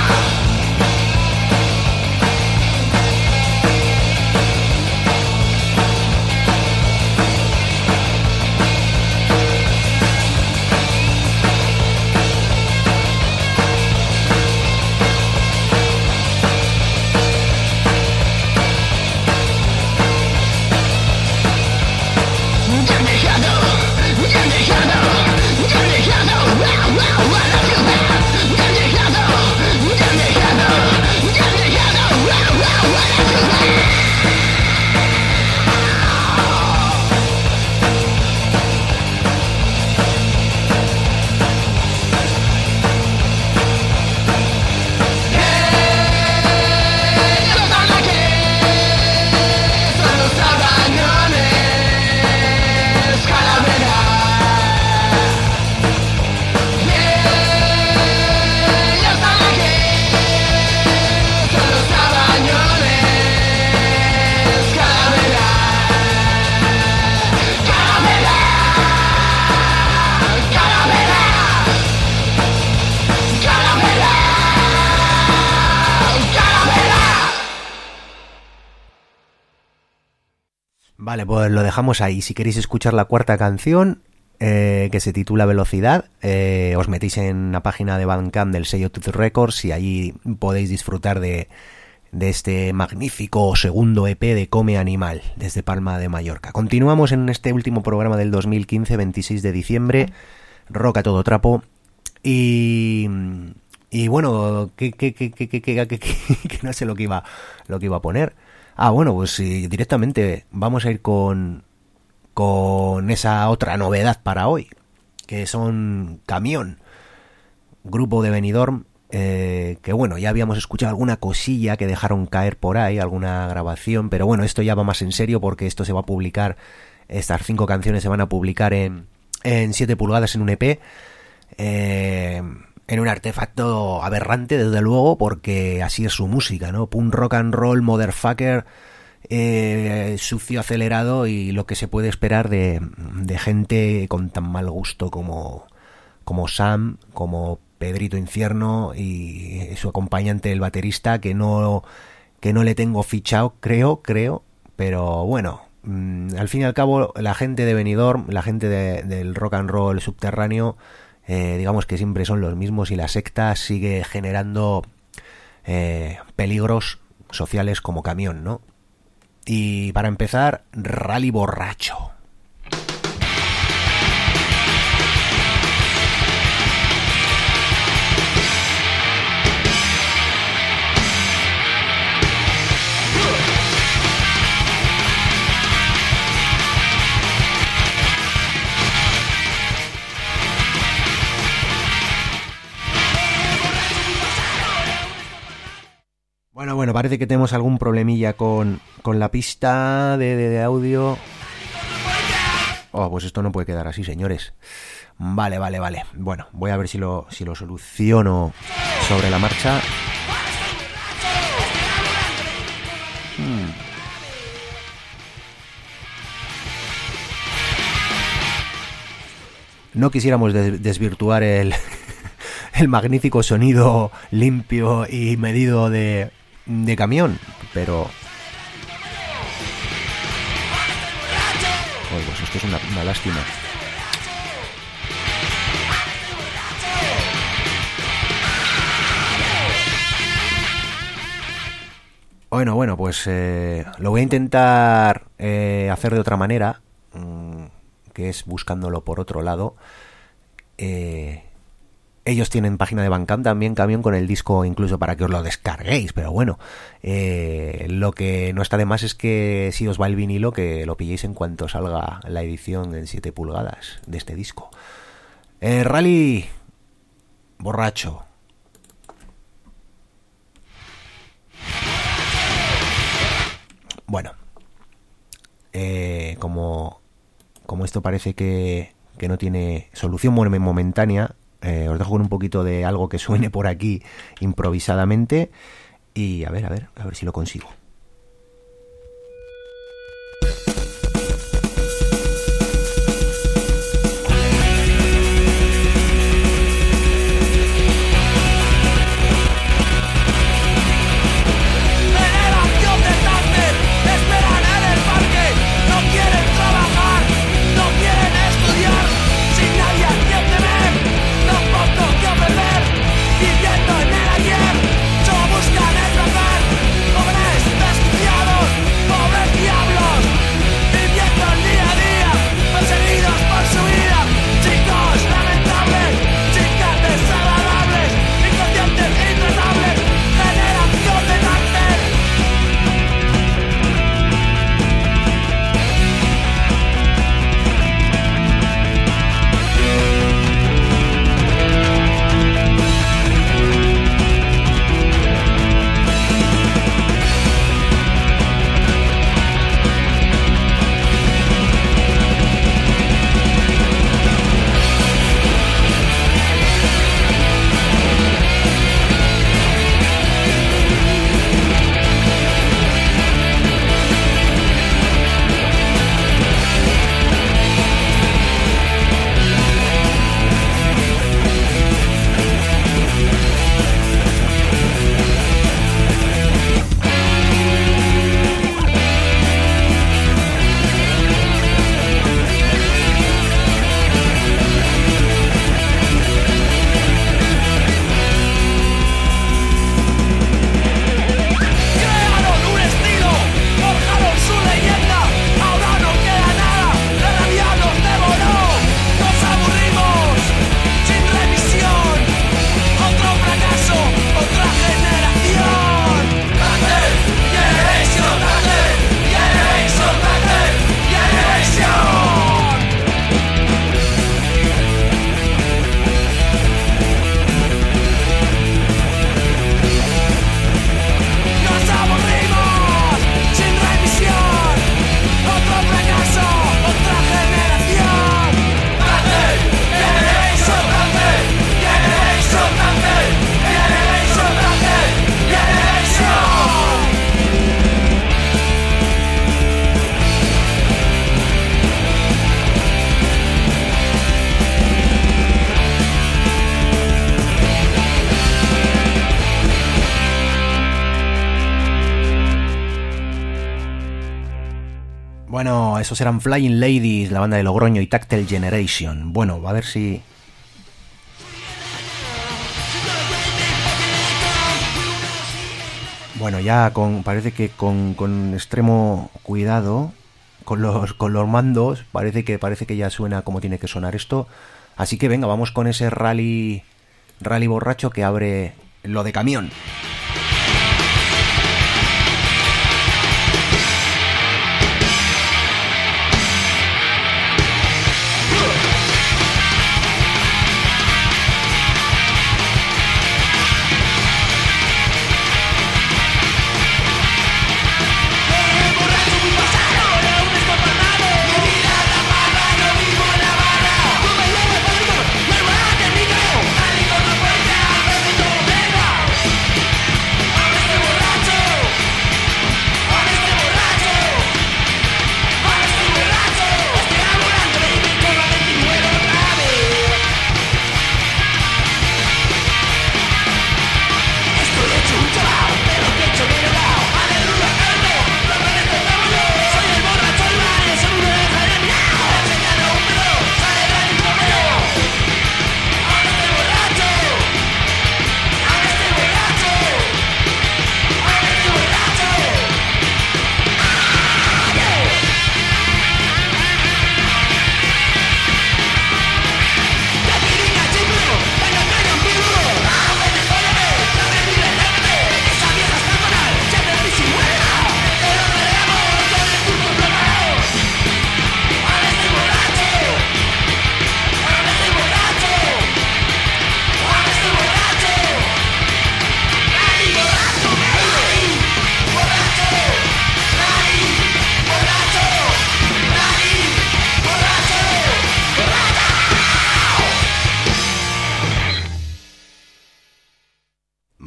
Vale, pues lo dejamos ahí. Si queréis escuchar la cuarta canción, eh, que se titula Velocidad, eh, os metéis en la página de Bandcamp del sello Tooth Records y allí podéis disfrutar de, de este magnífico segundo E P de Come Animal desde Palma de Mallorca. Continuamos en este último programa del dos mil quince, veintiséis de diciembre, rock a todo trapo. Y, y bueno, que, que, que, que, que, que, que, que no sé lo que iba, lo que iba a poner. Ah, bueno, pues sí, directamente vamos a ir con, con esa otra novedad para hoy, que son Camión, grupo de Benidorm, eh, que bueno, ya habíamos escuchado alguna cosilla que dejaron caer por ahí, alguna grabación, pero bueno, esto ya va más en serio porque esto se va a publicar, estas cinco canciones se van a publicar en, en siete pulgadas en un E P, eh... en un artefacto aberrante, desde luego, porque así es su música, ¿no? Punk rock and roll, motherfucker, eh, sucio, acelerado y lo que se puede esperar de, de gente con tan mal gusto como, como Sam, como Pedrito Infierno y su acompañante, el baterista, que no, que no le tengo fichado, creo, creo, pero bueno, mmm, al fin y al cabo, la gente de Benidorm, la gente de, del rock and roll subterráneo, Eh, digamos que siempre son los mismos y la secta sigue generando eh, peligros sociales como Camión, ¿no? Y para empezar, Rally Borracho. Bueno, bueno, parece que tenemos algún problemilla con, con la pista de, de, de audio. Oh, pues esto no puede quedar así, señores. Vale, vale, vale. Bueno, voy a ver si lo, si lo soluciono sobre la marcha. Hmm. No quisiéramos des- desvirtuar el, el magnífico sonido limpio y medido de... de camión, pero... Oh, pues esto es una, una lástima. Bueno, bueno, pues eh, lo voy a intentar eh, hacer de otra manera, mmm, que es buscándolo por otro lado. Eh, ellos tienen página de Bandcamp también, Camión, con el disco incluso para que os lo descarguéis, pero bueno, eh, lo que no está de más es que si os va el vinilo, que lo pilléis en cuanto salga la edición en siete pulgadas de este disco. Eh, Rally Borracho. Bueno, eh, como, como esto parece que, que no tiene solución momentánea, eh, os dejo con un poquito de algo que suene por aquí improvisadamente y a ver, a ver, a ver si lo consigo. Bueno, esos eran Flying Ladies, la banda de Logroño, y Tactile Generation. Bueno, a ver si... Bueno, ya con parece que con, con extremo cuidado con los con los mandos, parece que parece que ya suena como tiene que sonar esto. Así que venga, vamos con ese rally rally borracho que abre lo de Camión. Venga.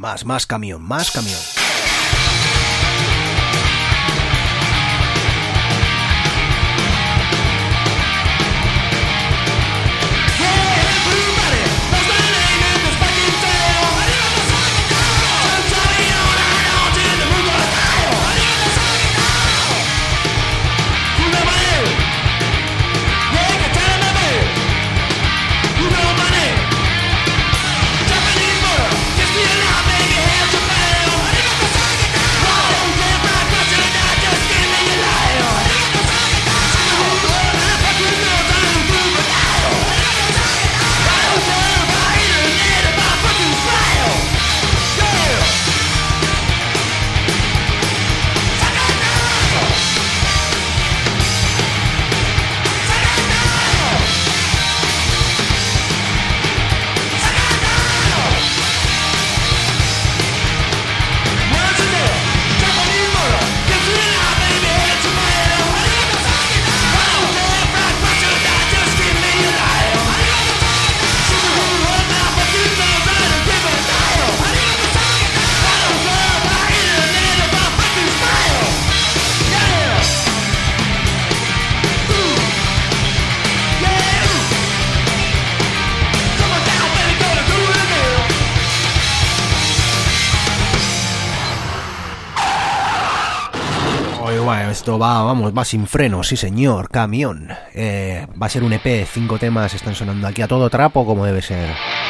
más, más camión, más camión. Esto va, vamos, va sin freno, sí señor, camión. Eh, va a ser un E P, cinco temas están sonando aquí a todo trapo como debe ser.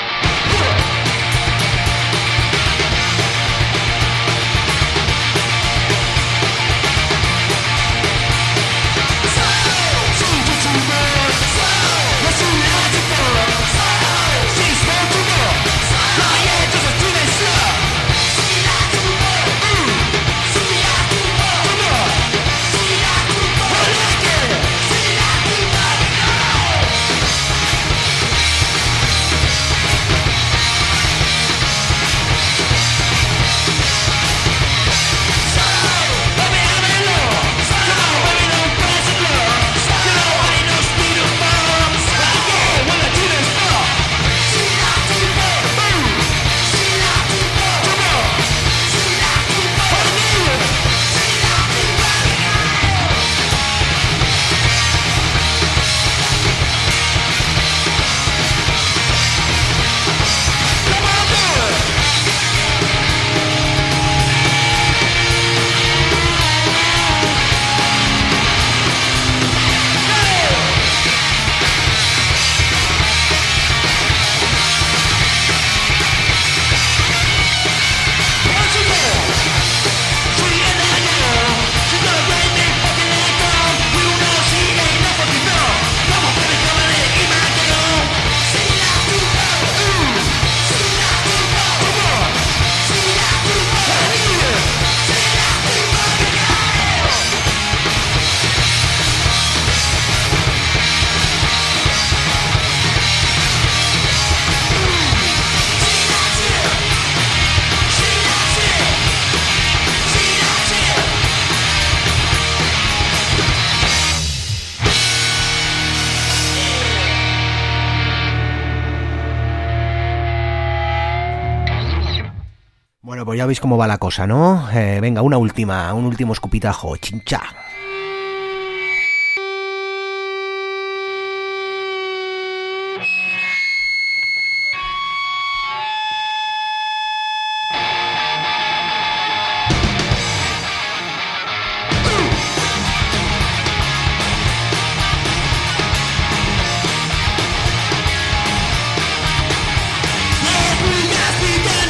Pues ya veis cómo va la cosa, ¿no? Eh, venga, una última, un último escupitajo, chincha.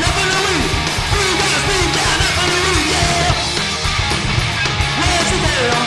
Yeah.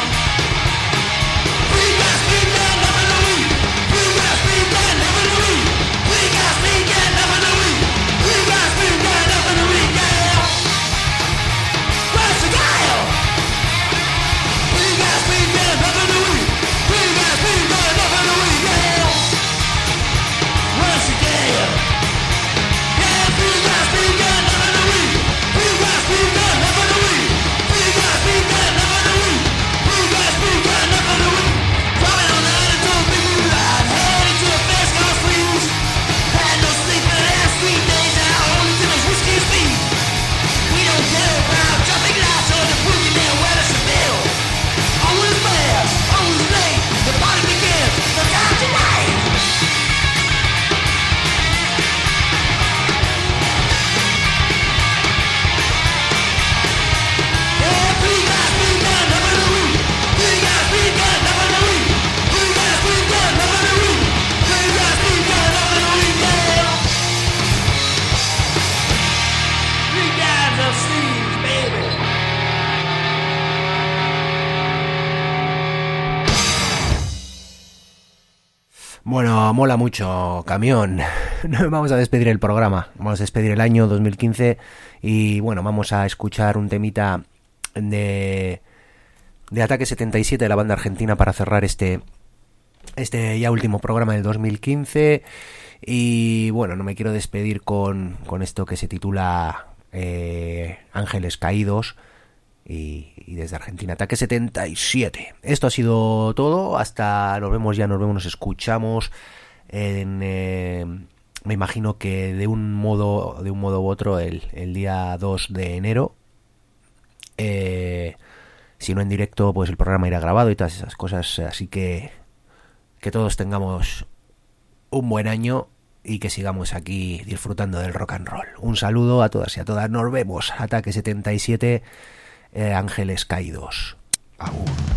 Bueno, mola mucho, Camión. Vamos a despedir el programa, vamos a despedir el año dos mil quince y bueno, vamos a escuchar un temita de, de Ataque setenta y siete de la banda argentina para cerrar este, este ya último programa del dos mil quince. Y bueno, no me quiero despedir con, con esto que se titula eh, Ángeles Caídos. Y, y desde Argentina, Ataque setenta y siete. Esto ha sido todo. Hasta nos vemos ya, nos vemos, nos escuchamos en, eh, me imagino que de un modo de un modo u otro el, el día dos de enero. Eh, si no en directo, pues el programa irá grabado y todas esas cosas. Así que que todos tengamos un buen año y que sigamos aquí disfrutando del rock and roll. Un saludo a todas y a todas. Nos vemos. Ataque setenta y siete. Eh, Ángeles Caídos. Agur.